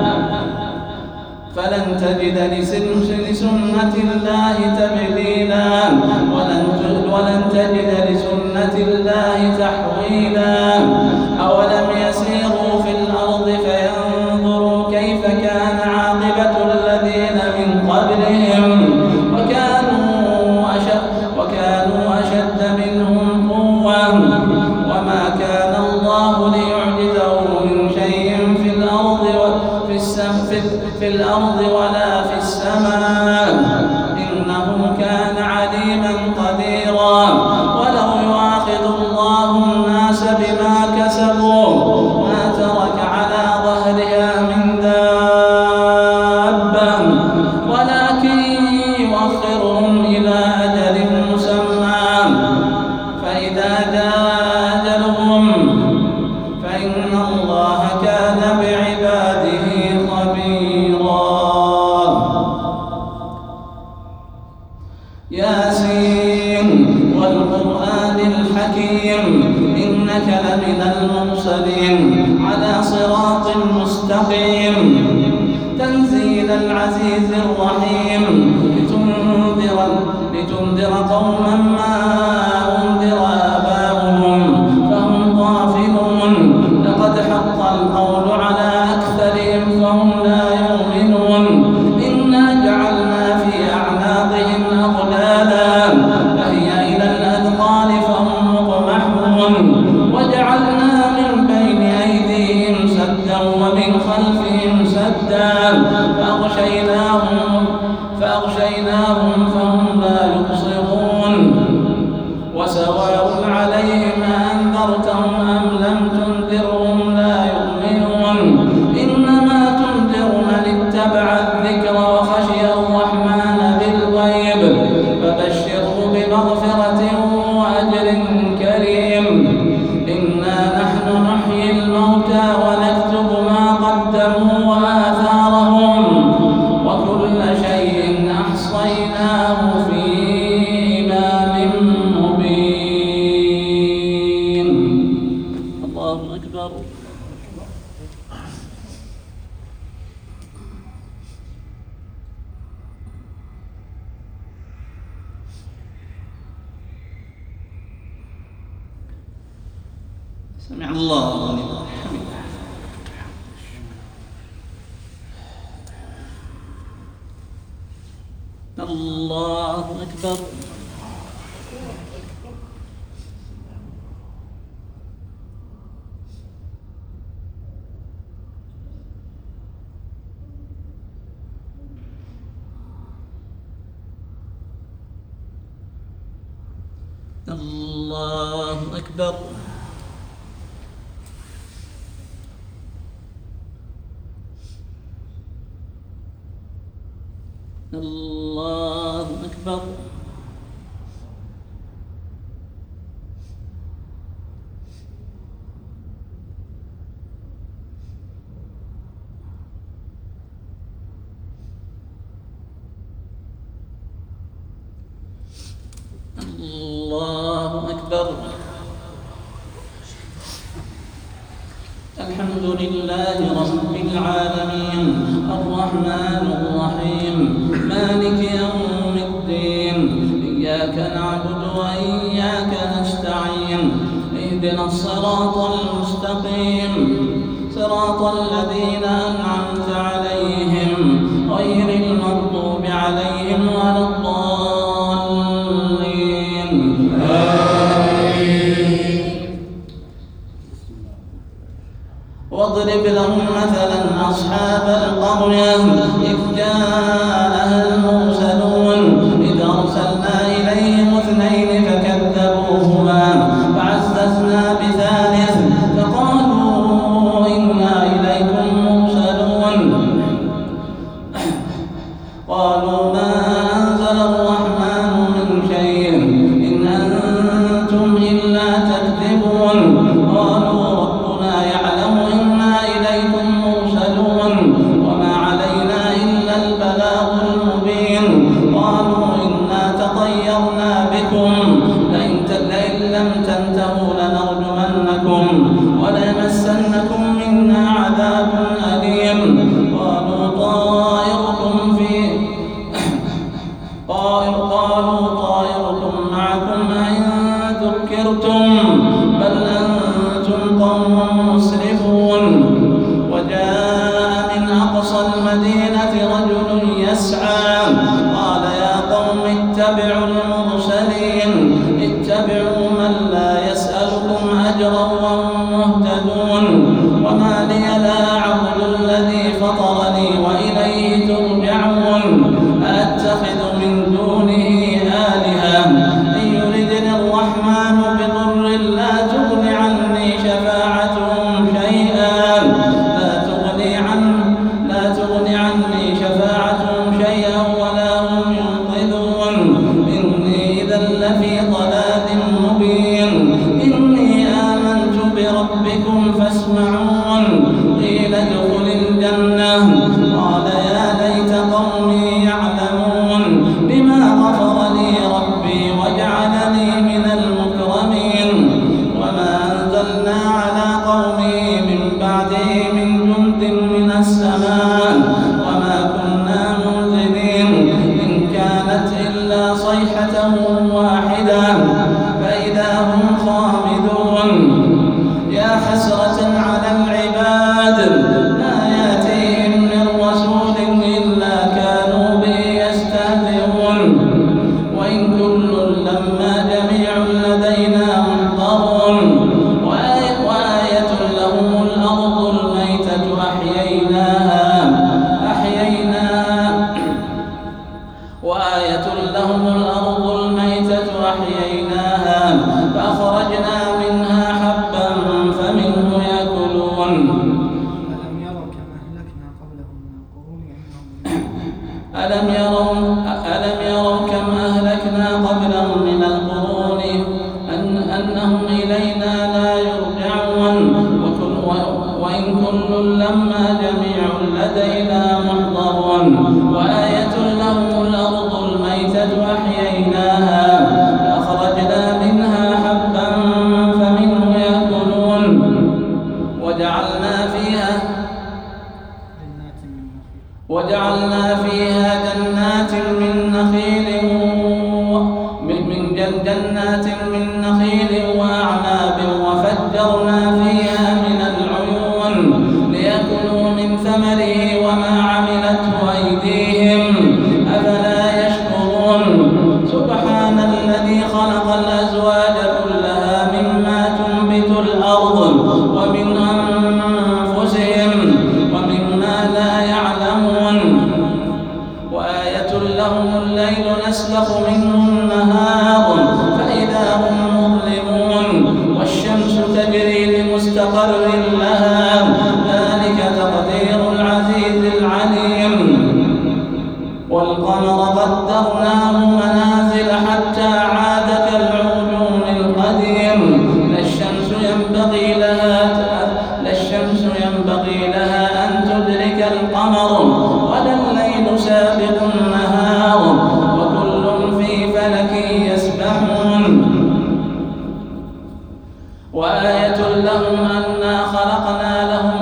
فلن تجد لسنة الله تبديلا ولن تجد لسنة الله تحويلا. أولم يسيروا في الأرض فينظروا كيف كان عاقبة الذين من قبلهم وكانوا أشد, وكانوا أشد منهم قوة وما كان الله ليعجزه من شيء في الأرض وفي السم في, في الأرض ولا في السماء إنه كان عليما قديرا. ولو يؤاخذ الله الناس بما كسبوا ما ترك على ظهرها من دابة ولكن يؤخرهم إلى أجل مسمى فإذا جاء أجلهم فإن الله كان بعباده خبيرا. ياسين والقرآن الحكيم إنك لمن المرسلين على صراط مستقيم تنزيل العزيز الرحيم لتنذر, لتنذر قوما ما أنذر آباؤهم فهم غافلون. لقد حق القول على أكثرهم فهم لا يؤمنون. إنا جعلنا في أعناقهم أغلالا فهي إلى الأذقان فهم مقمحون وجعلنا من بين أيديهم سدا ومن خلفهم سدا فأغشيناهم, فأغشيناهم فهم لا يبصرون. وسواء عليهم أنذرتهم أم لم تنذرهم لا يؤمنون. إنما تنذر من اتبع الذكر وخشي الرحمن بالغيب فبشره بمغفرة وأجر كريم. إنا نحن نحيي الموتى ونكتب ما قدموا وآثارهم وكل شيء أحصيناه في إمام مبين. الله أكبر. سمع الله لمن حمده. الله أكبر. الله أكبر. الله أكبر. الله أكبر. الحمد لله رب العالمين الرحمن الرحيم مالك يوم الدين إياك نعبد وإياك نستعين اهدنا الصراط المستقيم صراط الذين أنعمت عليهم غير المغضوب عليهم ولا الضالين. وقالوا طائركم معكم أئن ذكرتم بل أنتم قوم مسرفون. وجاء من أقصى المدينة رجل يسعى قال يا قوم اتبعوا المرسلين اتبعوا من لا يسألكم أجرا وهم مهتدون. وما لي لا أعبد الذي فطرني وإليه ترجعون. أتخذ من دونه آلهة إن يردني الرحمن بضر لا تغن عني شفاعتهم شيئا لا تغني عن لا تغني عني شفاعتهم شيئا ولا هم ينقذون. إني إذا لفي ضلال مبين. إني آمنت بربكم فاسمعون. قيل ادخل الجنة قال يا ليت قومي يعلمون بما غفر لي ربي وجعلني من المكرمين. وما أنزلنا على قومه من بعده من جند من السماء وما كنا منزلين إن كانت إلا صيحة واحدة فإذا هم خامدون. يا حسرة على العباد ما يأتيهم من رسول إلا كانوا به يستهزئون. وإن كل لما جميع لدينا محضرون. وآية لهم الأرض الميتة أحييناها أحييناها وآية لهم الأرض الميتة أحييناها فأخرجنا منها حبا فمنه يأكلون. ألم يروا ألم يروا كم أهلكنا قبلهم من القرون أن أنهم إلينا لا يرجعون. وكل وإن كل لما جميع لدينا محضرون. وآية لهم الأرض الميتة أحييناها فأخرجنا منها حبا فمنه يأكلون. وجعلنا فيها وجعلنا فيها جنات من نخيل من جنات من نخيل وأعناب وفجرنا فيها من العيون ليأكلوا من ثمره وما عملته أيديهم أفلا يشكرون. سبحان الذي خلق الأزواج كلها مما تنبت الأرض ومن أنفسهم ومما لا يعلمون. وآية لهم الليل نسلخ منه النهار فإذا هم مظلمون. والشمس تجري لمستقر لها ذلك تقدير العزيز العليم. والقمر قدرناه منازل حتى عاد كالعرجون القديم. لا الشمس ينبغي لها لا الشمس ينبغي لها أن تدرك القمر ولا الليل سابق النهار وكل في فلك يسبحون. وآية لهم أنا خلقنا لهم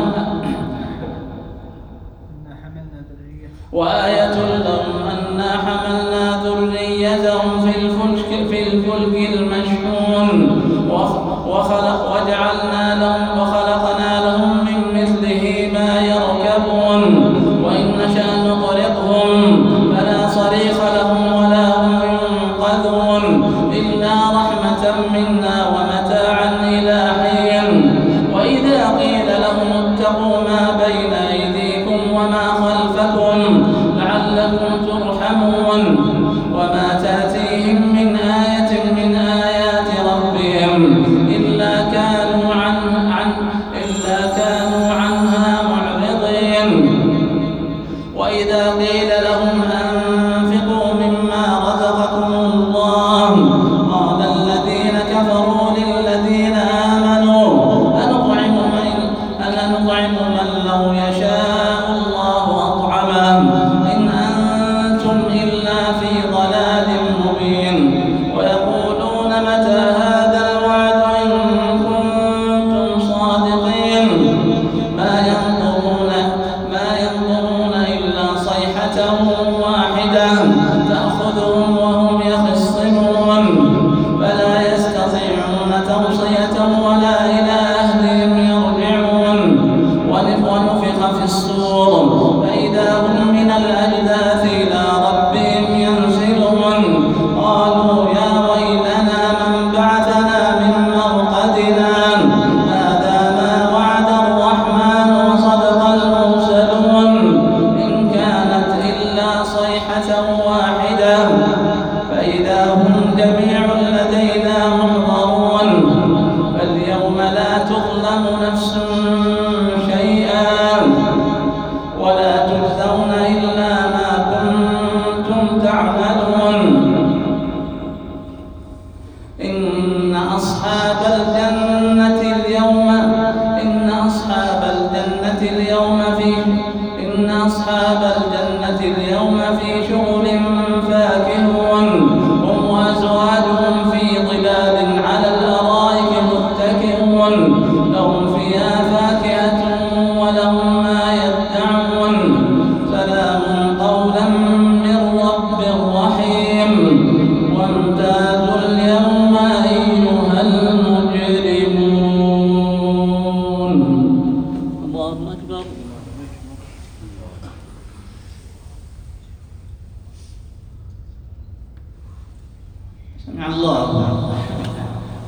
وآية لهم أنا حملنا ذريتهم في الفلك في الفلك المشحون. وخلق وجعلنا لهم وخلقنا لهم من مثله ما يركبون. وإن نشأ نغرقهم فلا صريخ لهم ولا هم ينقذون إلا رحمة منا ومتاعا إلى حين. وإذا قيل لهم اتقوا ما بين أيديكم وما خلفكم لعلكم ترحمون. وما تأتيهم من آية من آيات ربهم إلا كانوا عن عن إلا كانوا عنها معرضين. وإذا قيل لهم أنفقوا مما رزقكم الله قال الذين كفروا للذين آمنوا أنطعم من أنطعم من لو يشاء الله أطعمه إن أنتم إلا في ضلال مبين. ويقولون متى هذا الوعد إن كنتم صادقين. ما ينظرون ما ينظرون إلا صيحة واحدة تأخذهم وهم وامتازوا اليوم أيها المجرمون. الله أكبر. سمع الله لمن حمده.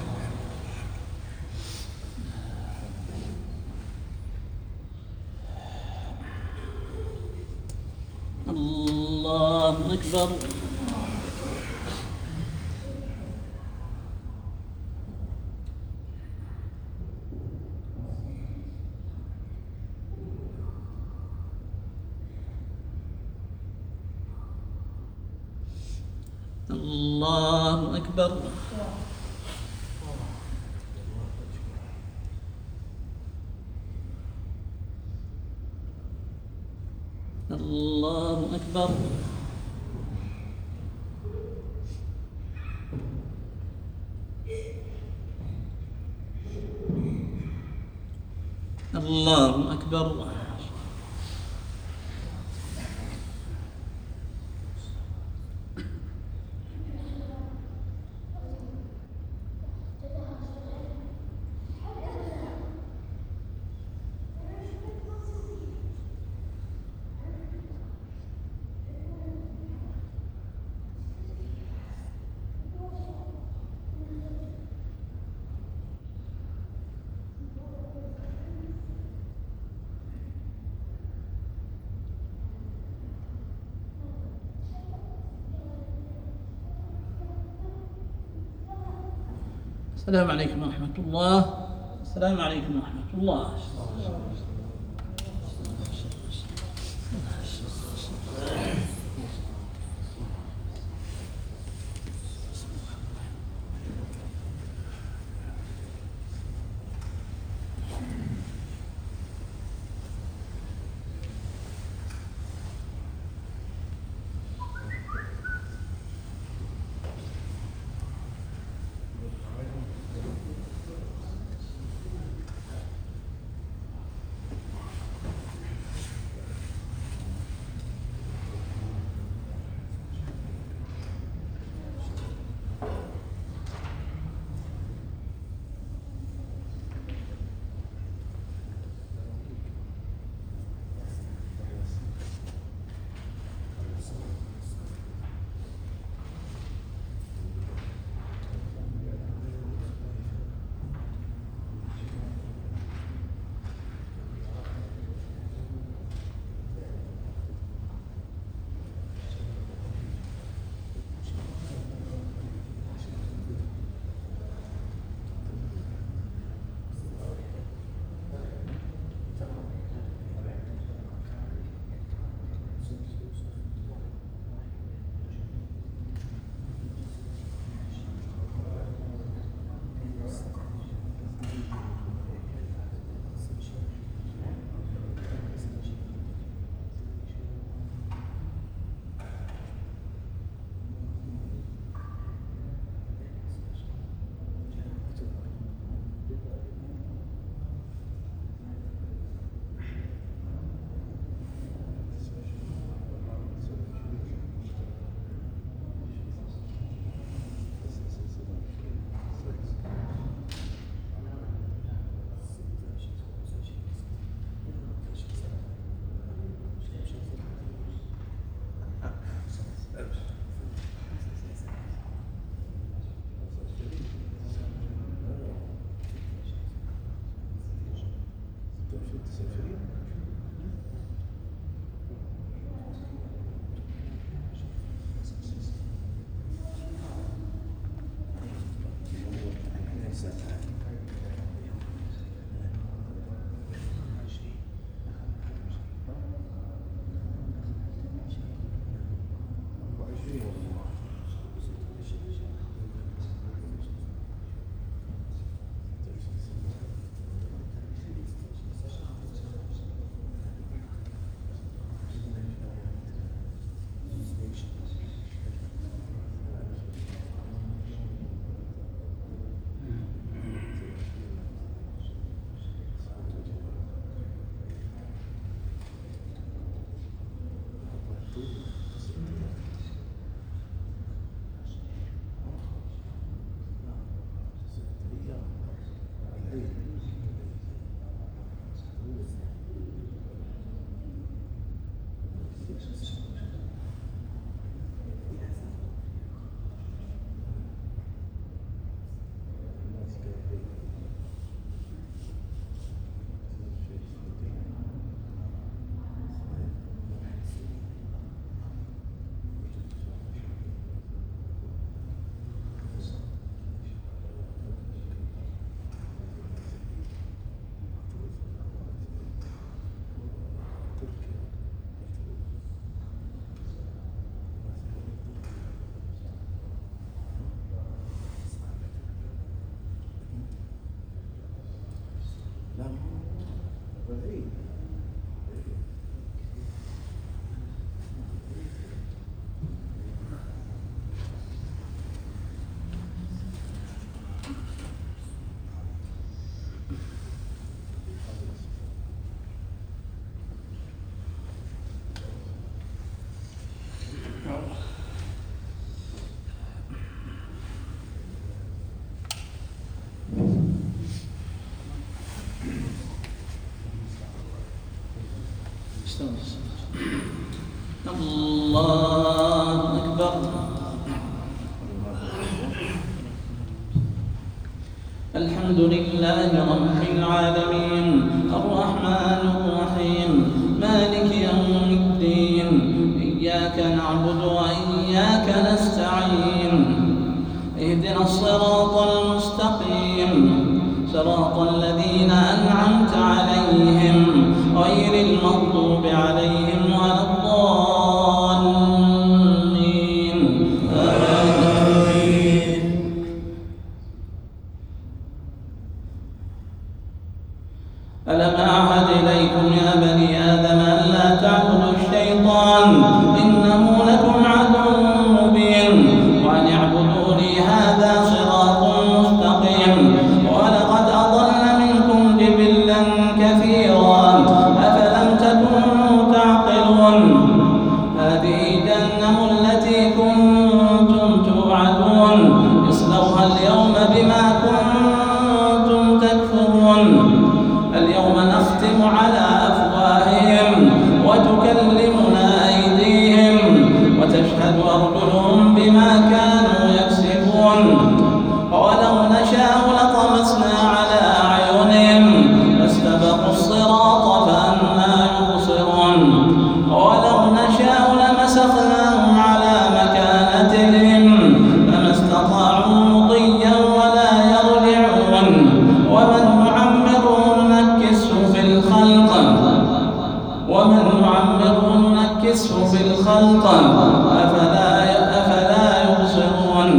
الله أكبر. الله أكبر. الله أكبر. الله أكبر. السلام عليكم ورحمة الله. السلام عليكم ورحمة الله. الله أكبر. الحمد لله رب العالمين الرحمن الرحيم مالك يوم الدين إياك نعبد وإياك نستعين اهدنا الصراط المستقيم صراط الذين أنعمت عليهم غير المغضوب عليهم ولا الضالين آمين. ألم أعهد إليكم يا بني آدم ألا تعبدوا الشيطان إنه لكم عدو مبين وأن اعبدوني هذا صراط مستقيم ولقد أضل منكم جبلا كثيرا أفلم تكونوا تعقلون هذه جهنم التي كنتم توعدون اصلوها اليوم بما كنتم تكفرون اليوم نختم على أفواههم وتكلمنا أيديهم وتشهد أرجلهم بما كانوا يكسبون ولو نشاء لطمسنا على أعينهم فاستبقوا الصراط فأنى يبصرون ولو نشاء لمسخناهم على مكانتهم فما استطاعوا مضيا ولا يرجعون ومن نعمره ننكسه في الخلق ومن نعمره ننكسه في الخلق أفلا أفلا يبصرون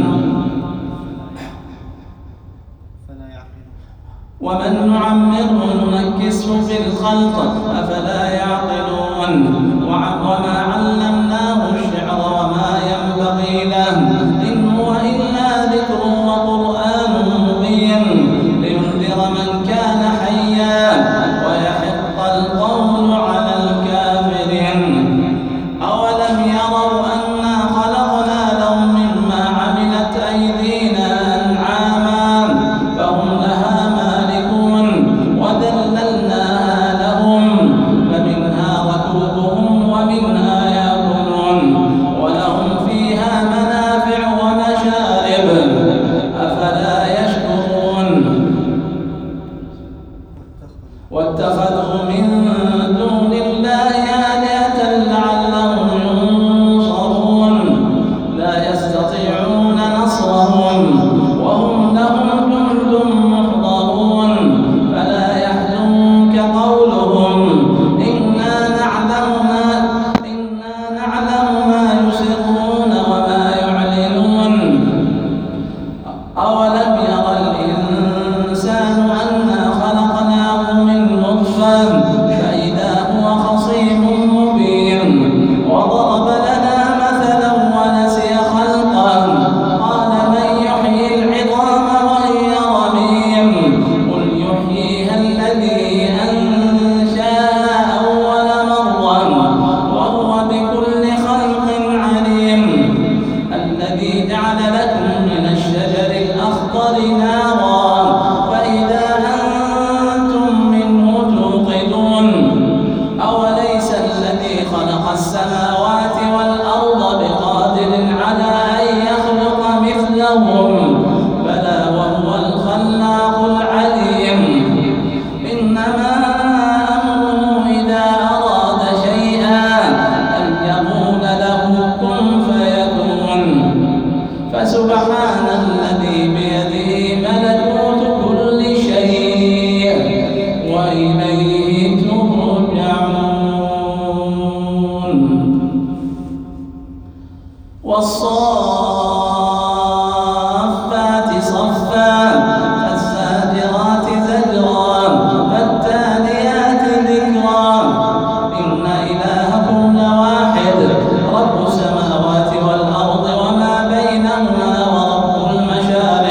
ومن نعمره ننكسه في الخلق أفلا يعقلون وما علمناه الشعر وما ينبغي له إن هو إلا ذكر وقرآن مبين لينذر من كان حيا ويحق القول على الكافرين أولم يروا أنا خلقنا لهم مما عملت أيدينا أنعاما فهم لها مالكون وذللناها لهم فمنها ركوبهم ومنها يأكلون ولهم فيها منافع ومشارب أفلا يشكرون واتخذوا من دون الله آلهة لعلهم ينصرون لا يستطيعون نصرهم وهم لهم جند محضرون فلا يحزنك قولهم إنا نعلم ما إنا نعلم ما يسرون وما يعلنون أولم ير الإنسان أنا خلقناه من نطفة فإذا هو خصيم مبين وضرب لنا مثلا ونسي خلقه قال من يحيي العظام وهي رميم قل يحييها الذي أنشاها أول مرة وهو بكل خلق عليم الذي جعل لكم من الشجر الأخضر نارا فإذا أنتم منه توقدون أوليس الذي خلق السماوات والأرض بقادر على أن يخلق مثلهم بلى وهو الخلاق العليم إنما أمره إذا أراد شيئا أن يقول له كن فيكون فسبحان الذي بيده ملكوت كل شيء وإليه ترجعون والصافات صفا فالزاجرات زجرا فالتاليات ذكرا إن إلهكم لواحد رب السماوات والأرض وما بينهما ورب المشارق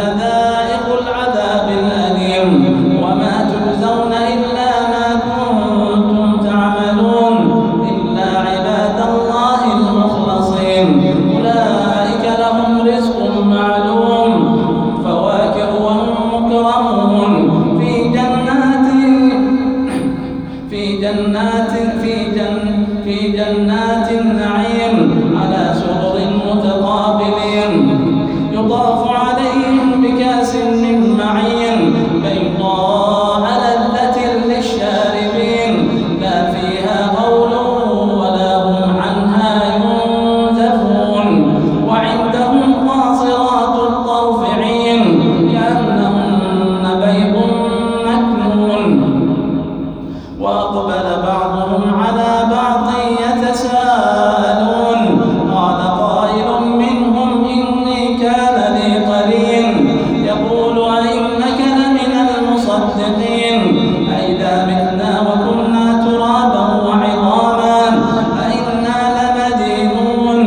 ذائقو العذاب الأليم وما تجزون إلا ما كنتم تعملون إلا عباد الله المخلصين أولئك لهم رزق معلوم فواكه وهم مكرمون في جنات في جنات في جن في جنات النعيم على سرر متقابلين يطاف عليهم بكأس من معين بيضاء لذة للشاربين لا فيها غول ولا هم عنها ينزفون وعندهم قاصرات الطرف عين كأنهن بيض مكنون وأقبل بعضهم على بعض يتساءلون قال قائل منهم إني كان لي قرين يقول أئنك لمن المصدقين أئذا متنا وكنا ترابا وعظاما أئنا لمدينون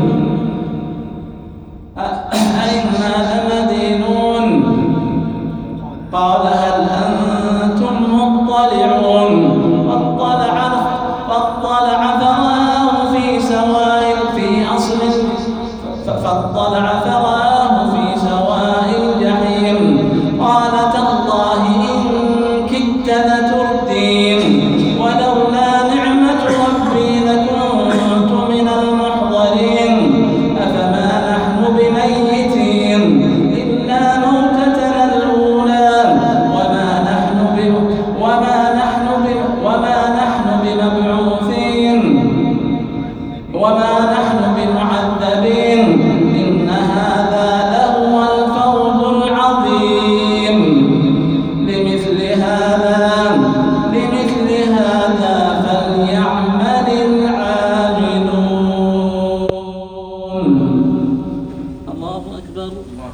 أئنا لمدينون قال هل أنتم مطلعون فاطلع فاطلع فرآه في سواء في أصل فاطلع فرآه في سواء الجحيم قال تالله إن كدت لتردين ولولا نعمة ربي لكنت من المحضرين أفما نحن بميتين إلا موتتنا الأولى وما نحن ب وما نحن ب وما نحن بمبعوثين وما نحن بمعذبين إن هذا لهو الفوز العظيم لمثل هذا لمثل هذا فليعمل العاملون. الله أكبر.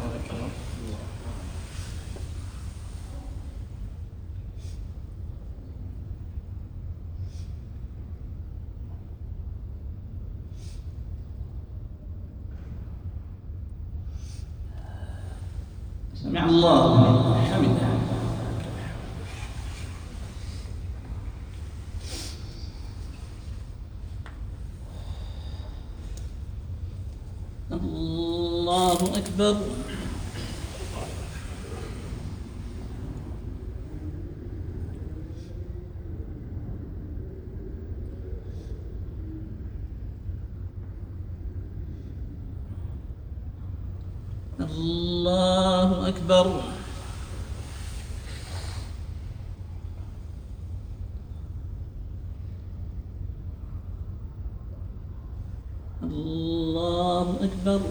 سمع الله لمن حمده. الله أكبر. الله أكبر. الله أكبر.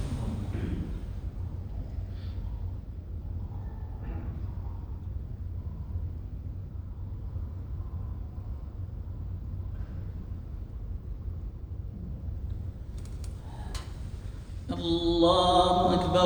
الله أكبر.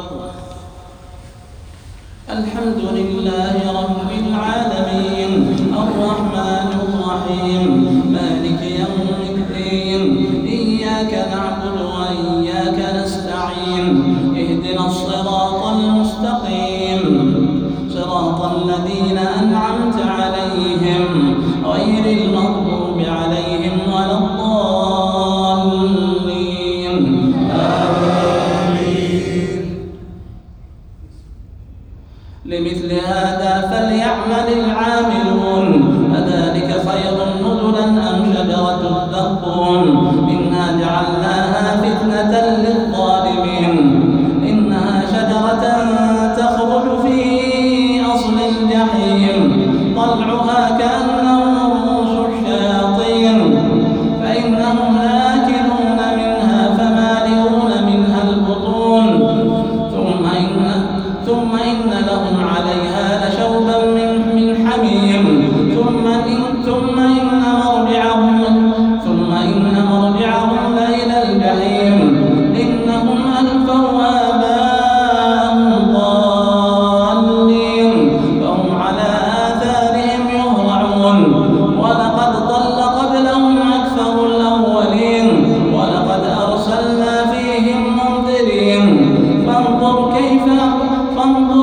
الحمد لله رب العالمين الرحمن الرحيم مالك يوم الدين إياك نعبد وإياك نستعين اهدنا الصراط المستقيم صراط الذين أنعمت عليهم غير المغضوب عليهم ولا الضالين آمين. لمثل هذا فليعمل العاملون أذلك خير نزلا أم شجرة الزقوم إنا جعلناها فتنة للظالمين إنها شجرة تخرج في أصل الجحيم طلعها كأنه رؤوس الشياطين فإنهم لآكلون منها فمالئون منها البطون ثم إن ثم إن لهم عليها لشوبا من من حميم ثم إن ثم إن مرجعهم ثم إن مرجعهم لإلى الجحيم إنهم ألفوا آباءهم ضالين فهم على آثارهم يهرعون ولقد ضل قبلهم أكثر الأولين ولقد أرسلنا فيهم منذرين فانظر كيف فانظر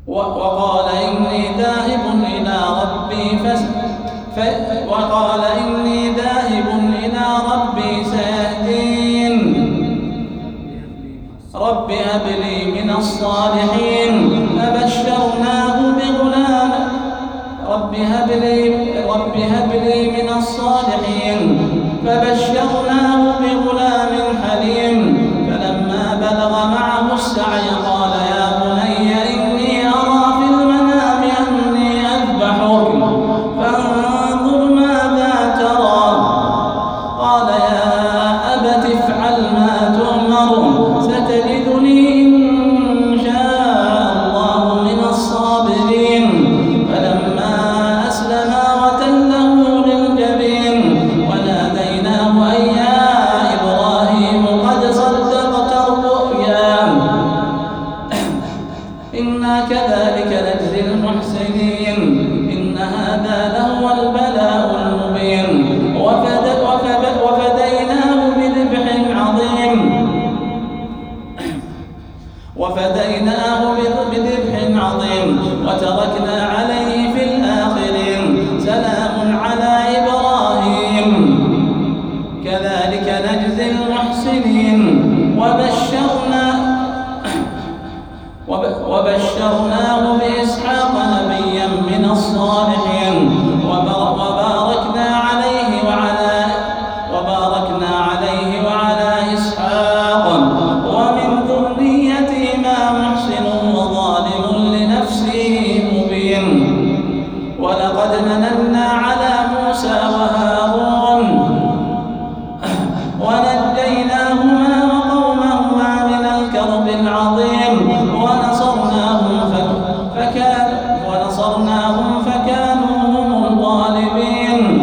وقال إني ذاهب إلى ربي فس ف... وقال إني ذاهب إلى ربي سيهدين رب هب لي من الصالحين فبشرناه بغلام رب هب لي رب هب لي من الصالحين فبشرناه بغلام حليم فلما بلغ معه السعي قال يا بني إني أرى في المنام أني أذبحك فانظر ماذا ترى قال يا أبت افعل ما تؤمر ستجدني إن شاء الله من الصابرين فلما أسلما وتله للجبين وناديناه أن يا إبراهيم قد صدقت الرؤيا إنا كذلك نجزي المحسنين إن هذا لهو البلاء المبين وفد وفد وفديناه بذبح عظيم وفديناه بذبح عظيم وتركنا عليه في الآخرين سلام على إبراهيم كذلك نجزي المحسنين وبشرنا وبشرناه بإسحاق نبيا من الصالحين وباركنا عليه وعلى وباركنا عليه وعلى إسحاق ومن ذريتهما محسن وظالم لنفسه مبين ولقد مننا على موسى وهارون ونجيناهما وقومهما من الكرب العظيم ونصرناهم فكان ونصرناهم فكانوا هم الغالبين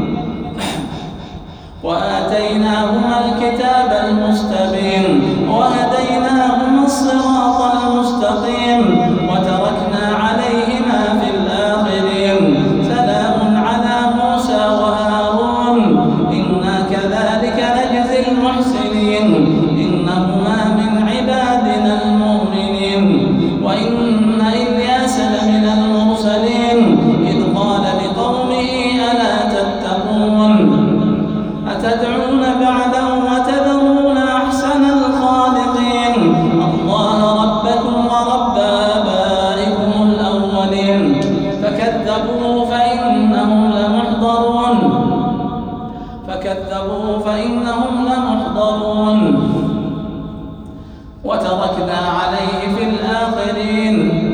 وآتيناهما الكتاب المستبين وهديناهما الصراط المستقيم وتركنا عليهما في الآخرين سلام على موسى وهارون إنا كذلك نجزي المحسنين إنهما من عبادنا المؤمنين وإن إلياس لمن المرسلين إذ قال لقومه ألا تتقون أتدعون بعدا وتذرون أحسن الخالقين الله ربكم ورب آبائكم الأولين فكذبوه فإنهم لمحضرون فكذبوه فإنهم لمحضرون وتركنا عليه في الآخرين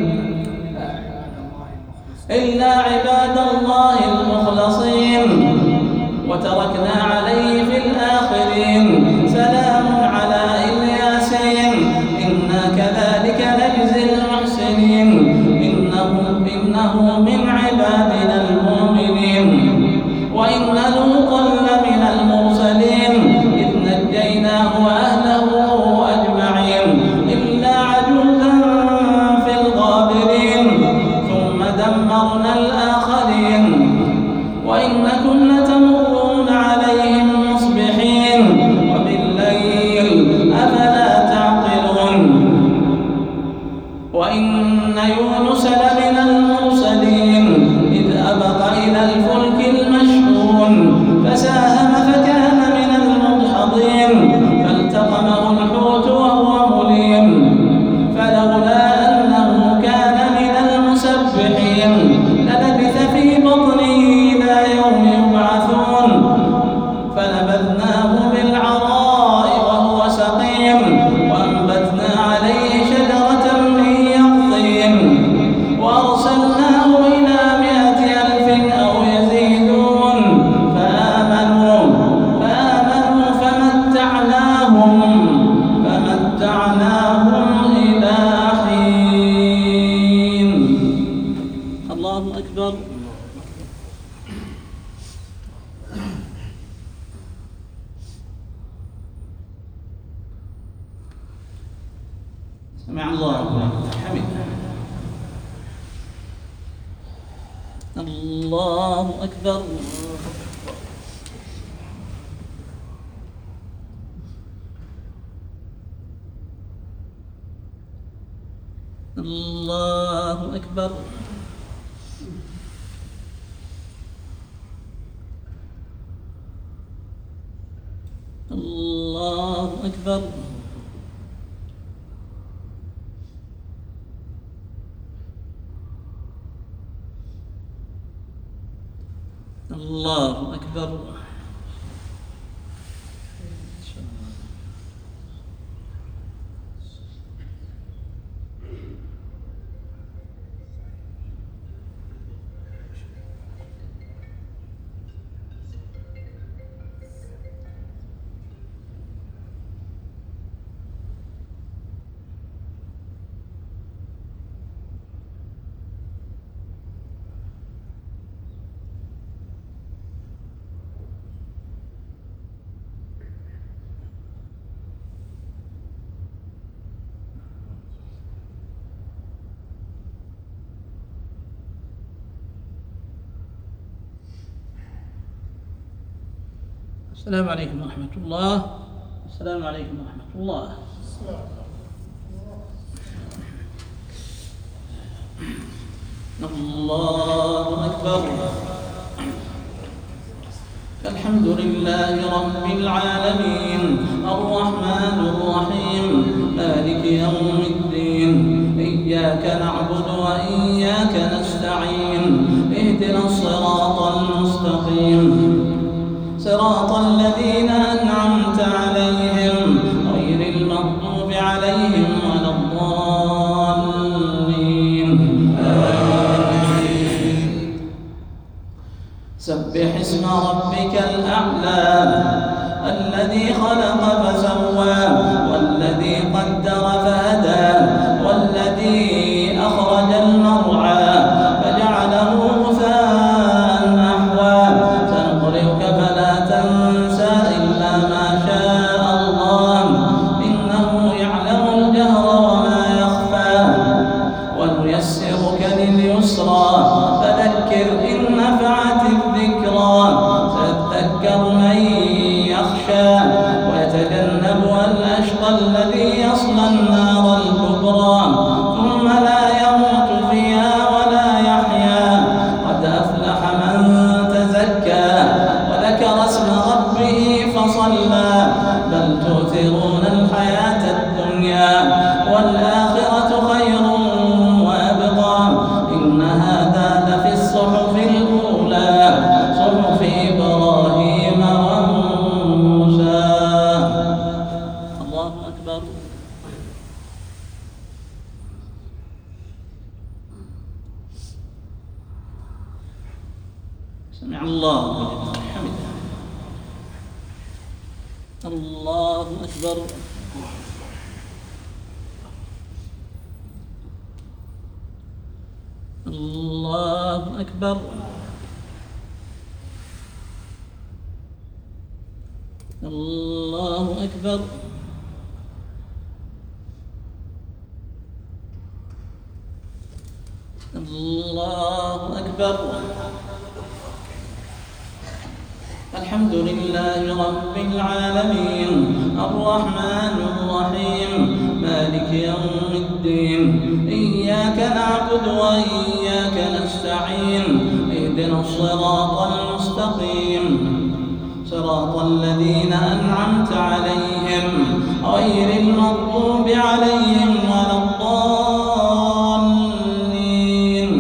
إلا عباد الله المخلصين وتركنا عليه في الآخرين سلام على الياسين إنا كذلك نجزي المحسنين إنه, إنه من عبادنا المؤمنين وإن لوطا لمن المرسلين إذ نجيناه وأهله أجمعين إلا عجوزا في الغابرين ثم دمرنا الآخرين وإنكم لتمرون عليهم مصبحين وبالليل أفلا تعقلون وإن يونس لمن المرسلين إذ أبق إلى الفلك المشحون فساهم فكان من المدحضين فالتقمه الحوت وهو مليم فلولا أنه كان من المسبحين للبث في بطنه إلى يوم يبعثون فنبذناه بالعراء وهو سقيم وأنبتنا عليه شجرة من يقطين وأرسلناه إلى مائة ألف أو يزيدون فآمنوا فآمنوا فمتعناهم فمتعناهم إلى حين. الله أكبر. سمع الله لمن حمده. الله أكبر. الله أكبر. الله أكبر. الله أكبر. السلام عليكم ورحمة الله. السلام عليكم ورحمة الله. الله أكبر. الحمد لله رب العالمين الرحمن الرحيم مالك يوم الدين إياك نعبد وإياك نستعين اهدنا الصراط المستقيم صراط الذين أنعمت عليهم غير المغضوب عليهم ولا الضالين. سبح اسم ربك الأعلى الذي خلق فسوى والذي قدر فهدى والذي أخرج المرعى فجعله غثاء أحوى سنقرئك فلا تنسى إلا ما شاء الله إنه يعلم الجهر وما يخفى ونيسرك لليسرى فذكر إن نفعت الذكرى سيذكر من يخشى ويتجنبها الأشقى الذي يصلى النار الكبرى ثم لا يموت فيها ولا يحيا قد أفلح من تزكى وذكر اسم ربه فصلى بل تؤثرون الحياة الدنيا والآخرة خير وأبقى إن هذا لفي الصحف الأولى صحف إبراهيم وموسى. الله أكبر. سمع الله لمن حمده. الله أكبر. الله أكبر. الله أكبر. الله أكبر. الحمد لله رب العالمين الرحمن الرحيم مالك يوم الدين إياك نعبد وإياك نستعين اهدنا الصراط المستقيم صراط الذين أنعمت عليهم غير المغضوب عليهم ولا الضالين.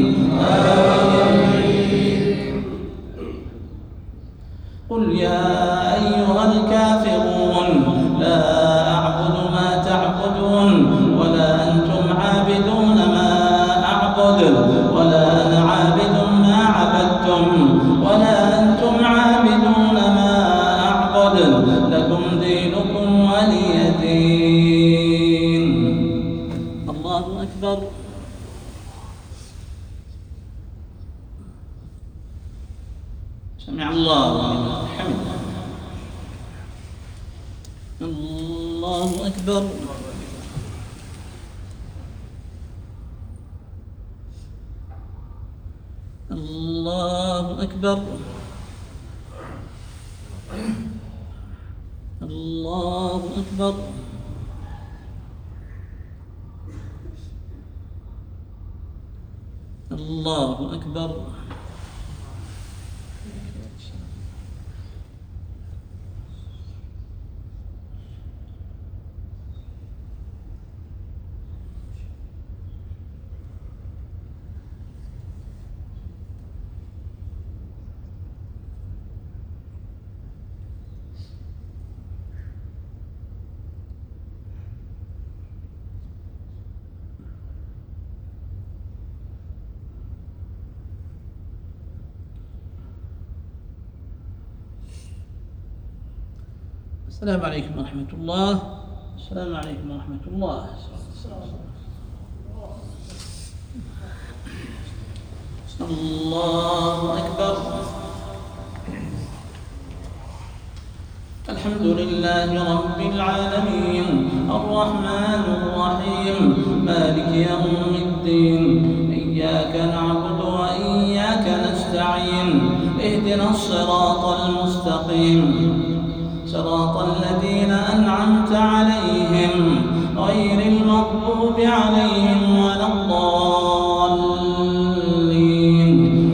قل يا أيها الكافرون لا أعبد ما تعبدون ولا أنتم عابدون ما أعبد ولا أنا عابد ما عبدتم ولا أنتم عابدون ما أعبد لكم دينكم ولي دين. الله أكبر. سمع الله لمن حمده. الله أكبر. الله أكبر. الله أكبر. الله أكبر. السلام عليكم ورحمة الله. السلام عليكم ورحمة الله. الله أكبر. الحمد لله رب العالمين الرحمن الرحيم مالك يوم الدين إياك نعبد وإياك نستعين اهدنا الصراط المستقيم صراط الذين أنعمت عليهم غير المغضوب عليهم ولا الضالين.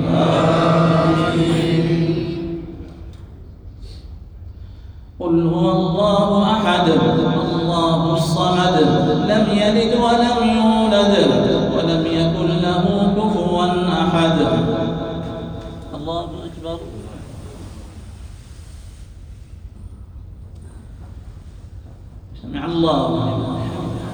قل هو الله أحد الله الصمد لم يلد ولم يولد ولم يكن له كفوا أحد. الله أكبر. سمع الله لمن حمده.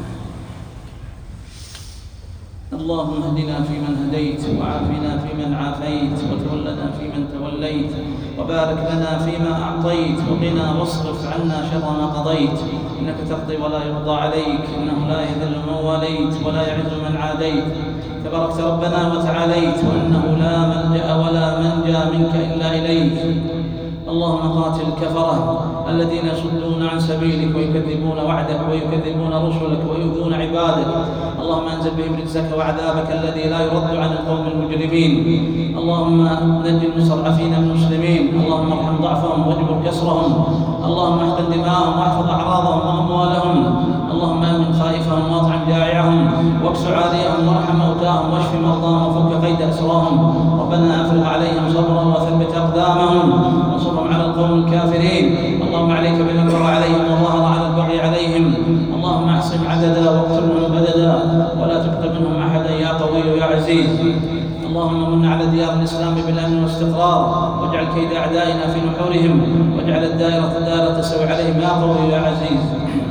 اللهم اهدنا فيمن هديت وعافنا فيمن عافيت وتولنا فيمن توليت وبارك لنا فيما أعطيت وقنا واصرف عنا شر ما قضيت إنك تقضي ولا يقضى عليك إنه لا يذل من واليت ولا يعز من عاديت تباركت ربنا وتعاليت وإنه لا ملجأ ولا منجى منك إلا إليك. اللهم قاتل الكفرة الذين يصدون عن سبيلك ويكذبون وعدك ويكذبون رسلك ويؤذون عبادك. اللهم انزل بهم رجزك وعذابك الذي لا يرد عن القوم المجرمين. اللهم نجي المستضعفين المسلمين. اللهم ارحم ضعفهم واجبر كسرهم. اللهم احقن دماءهم واحفظ اعراضهم واموالهم. اللهم امن خائفهم واطعم جائعهم واكس عاريهم وارحم موتاهم واشف مرضاهم وفك قيد اسراهم. ربنا افرغ عليهم صبرا وثبت اقدامهم وانصرهم على القوم الكافرين. اللهم عليك بمن بغى عليهم وظهر على البغي عليهم. اللهم احصهم عددا واقتلهم بددا ولا تبق منهم احدا يا قوي يا عزيز. اللهم من على ديار الاسلام بالامن والاستقرار واجعل كيد اعدائنا في نحورهم واجعل الدائره دائره تسوي عليهم يا قوي يا عزيز.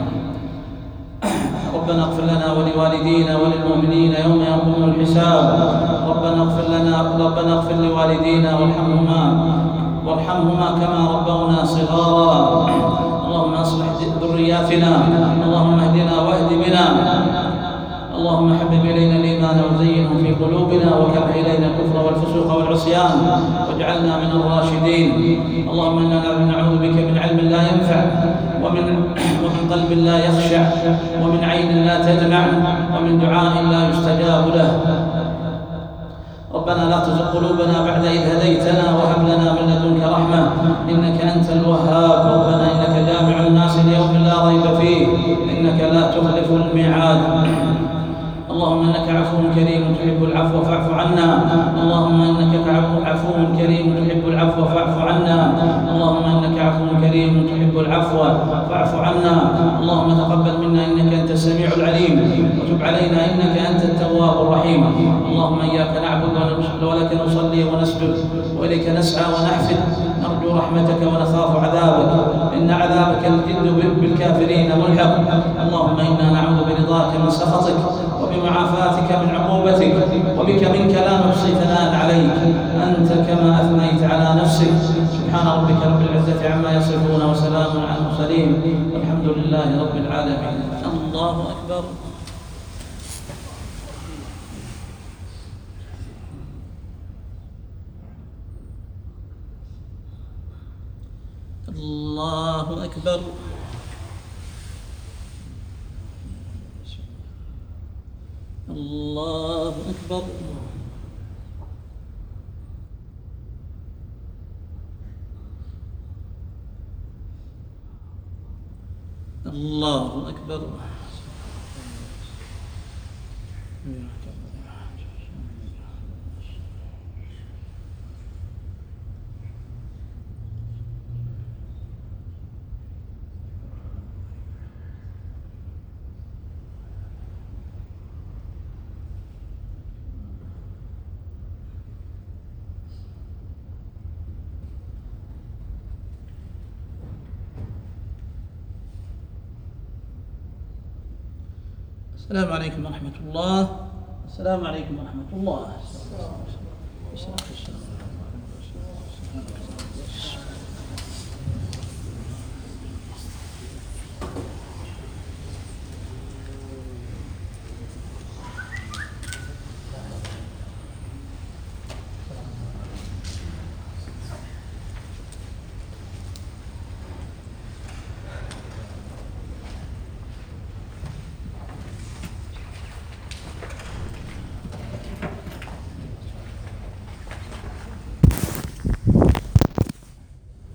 ربنا اغفر لنا ولوالدينا وللمؤمنين يوم يقوم الحساب. ربنا اغفر لنا ربنا اغفر لوالدينا وارحمهما وارحمهما كما ربونا صغارا. اللهم اصلح ذرياتنا. اللهم اهدنا واهد بنا. اللهم حبب الينا الايمان وزينه في قلوبنا وكره الينا الكفر والفسوق والعصيان واجعلنا من الراشدين. اللهم انا نعوذ بك من علم لا ينفع ومن ومن قلب لا يخشع ومن عين لا تدمع ومن دعاء لا يستجاب له. ربنا لا تزغ قلوبنا بعد إذ هديتنا وهب لنا من لدنك رحمة إنك أنت الوهاب. ربنا إنك جامع الناس ليوم لا ريب فيه إنك لا تخلف الميعاد. اللهم انك عفو كريم تحب العفو فاعف عنا. اللهم انك عفو كريم تحب العفو فاعف عنا. اللهم انك عفو كريم تحب العفو فاعف عنا. اللهم تقبل منا انك انت السميع العليم وتب علينا انك انت التواب الرحيم. اللهم اياك نعبد ولك نصلي ونسجد واليك نسعى ونحفد نرجو رحمتك ونخاف عذابك ان عذابك الجد بالكافرين ملحق. اللهم انا نعوذ برضاك من سخطك وبمعافاتك من عقوبتك وبك منك لا نحصي ثناء عليك أنت كما أثنيت على نفسك. سبحان ربك رب العزة عما يصفون وسلام على المرسلين والحمد لله رب العالمين. الله أكبر. الله أكبر. الله أكبر. الله أكبر. السلام عليكم ورحمة الله. السلام عليكم ورحمة الله.